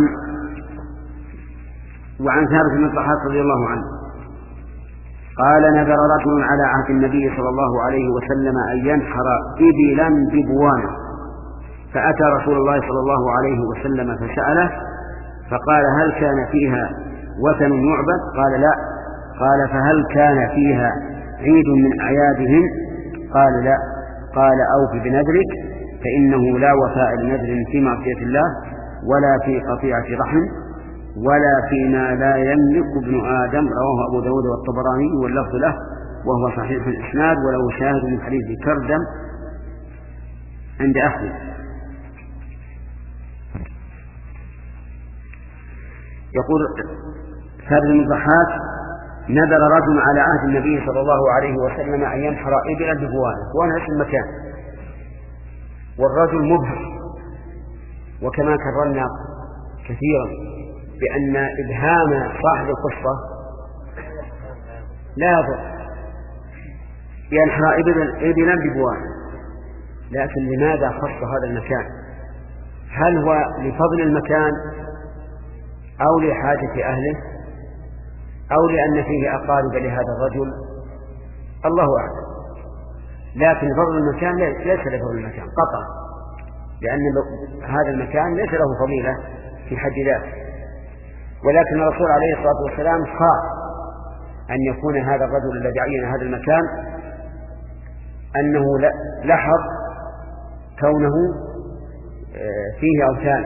A: وعن ثابت بن الضحاك رضي الله عنه قال: نذر رجل على عهد النبي صلى الله عليه وسلم أن ينحر إبلا ببوانة، فأتى رسول الله صلى الله عليه وسلم فسأله فقال: هل كان فيها وثن يعبد؟ قال: لا. قال: فهل كان فيها عيد من أعيادهم؟ قال: لا. قال: أوف بنذرك، فإنه لا وفاء لنذر في معصية الله ولا في قطيعة رحم ولا فيما لا يملك ابن آدم. رواه أبو داود والطبراني واللفظ له وهو صحيح الإسناد وله شاهد من حديث كردم عند أحمد. يقول ثابت بن الضحاك: نذر رجل على عهد النبي صلى الله عليه وسلم أن ينحر إبلا ببوانة، بوانة اسم المكان، والرجل مبهم، وكما كررنا كثيرا بأن إبهام صاحب القصة لا يضر، ينحر إبلا ببوانة، لكن لماذا خص هذا المكان؟ هل هو لفضل المكان أو لحاجة أهله أو لأن فيه أقارب لهذا الرجل؟ الله أعلم. لكن فضل المكان ليس لفضل المكان قطعا، لأن هذا المكان ليس له فضيلة في حد ذاته، ولكن الرسول عليه الصلاة والسلام خاف أن يكون هذا الرجل الذي عين هذا المكان أنه لحظ كونه فيه أوثان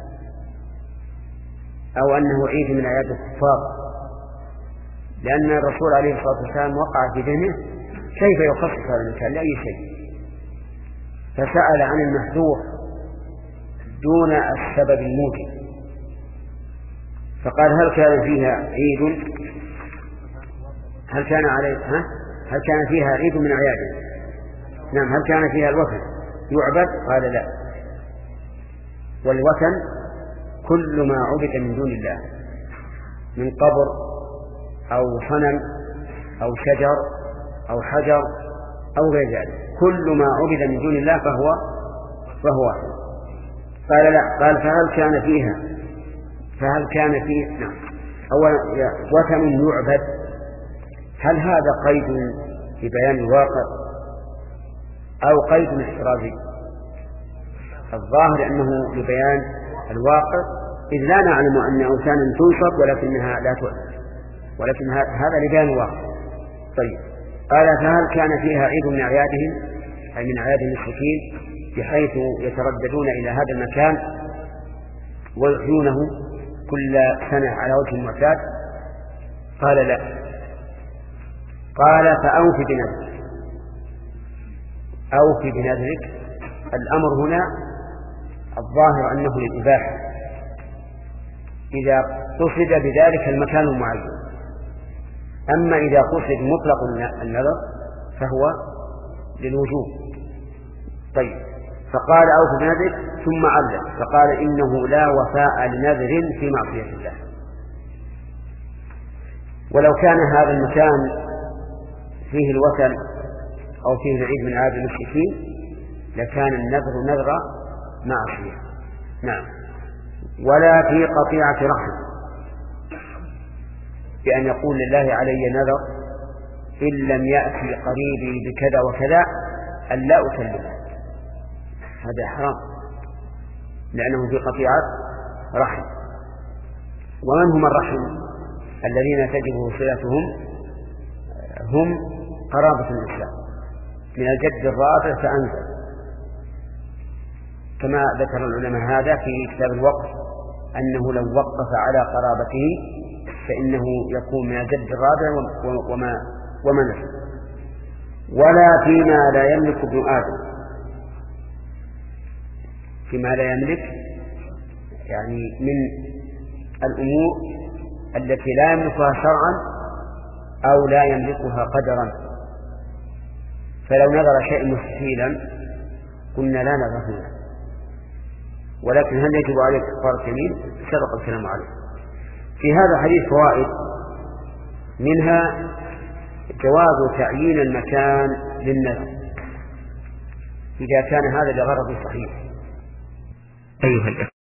A: أو أنه عيد من أعياد الكفار، لأن الرسول عليه الصلاة والسلام وقع في ذهنه كيف يخصص هذا المكان لأي شيء، فسأل عن المحذور دون السبب الموجب، فقال: هل كان فيها عيد؟ هل كان عليه ها؟ هل كان فيها عيد من أعياده؟ نعم. هل كان فيها الوثن يعبد؟ قال: لا. والوثن كل ما عبد من دون الله من قبر أو صنم أو شجر أو حجر أو غير ذلك، كل ما عبد من دون الله فهو فهو قال: لا. قال: فهل كان فيها فهل كان فيه نعم أولا وثن يعبد، هل هذا قيد لبيان الواقع أو قيد احترازي؟ الظاهر أنه لبيان الواقع، إذ لا نعلم أن أوثانا تنصب ولكنها لا تعبد، ولكن هذا لبيان الواقع. طيب، قال: فهل كان فيها عيد من أعيادهم، أي من أعياد المشركين، بحيث يترددون إلى هذا المكان ويحيونه كل سنة على وجه المعتاد؟ قال لا. قال فأوف بنذرك، أوف بنذرك. الأمر هنا الظاهر أنه للإباحة إذا قصد بذلك المكان المعين، أما إذا قصد مطلق النذر فهو للوجوب. طيب، فقال أوف بنذرك ثم علق فقال إنه لا وفاء لنذر في معصية الله. ولو كان هذا المكان فيه الوثن أو فيه العيد من عاد المشركين لكان النذر نذر معصية. نعم. ولا في قطيعة رحم، بأن يقول لله علي نذر إن لم يأتي قريبي بكذا وكذا أن لا أكلمه، هذا حرام لأنه في قطيعة رحم. ومن هم الرحم الذين تجب صلتهم؟ هم قرابة الإسلام من الجد الرابع فأنزل، كما ذكر العلماء هذا في كتاب الوقف أنه لو وقف على قرابته فإنه يكون من الجد الرابع وما وما نسل. ولا فيما لا يملك ابن آدم، فيما لا يملك يعني من الأمور التي لا يملكها شرعا أو لا يملكها قدرا. فلو نذر شيء مستحيلا قلنا لا نذر هنا، ولكن هل يجب عليك كفارة يمين؟ سبق الكلام عليه. في هذا حديث فوائد، منها جواز تعيين المكان للنذر إذا كان هذا لغرض صحيح. أيها الأخوة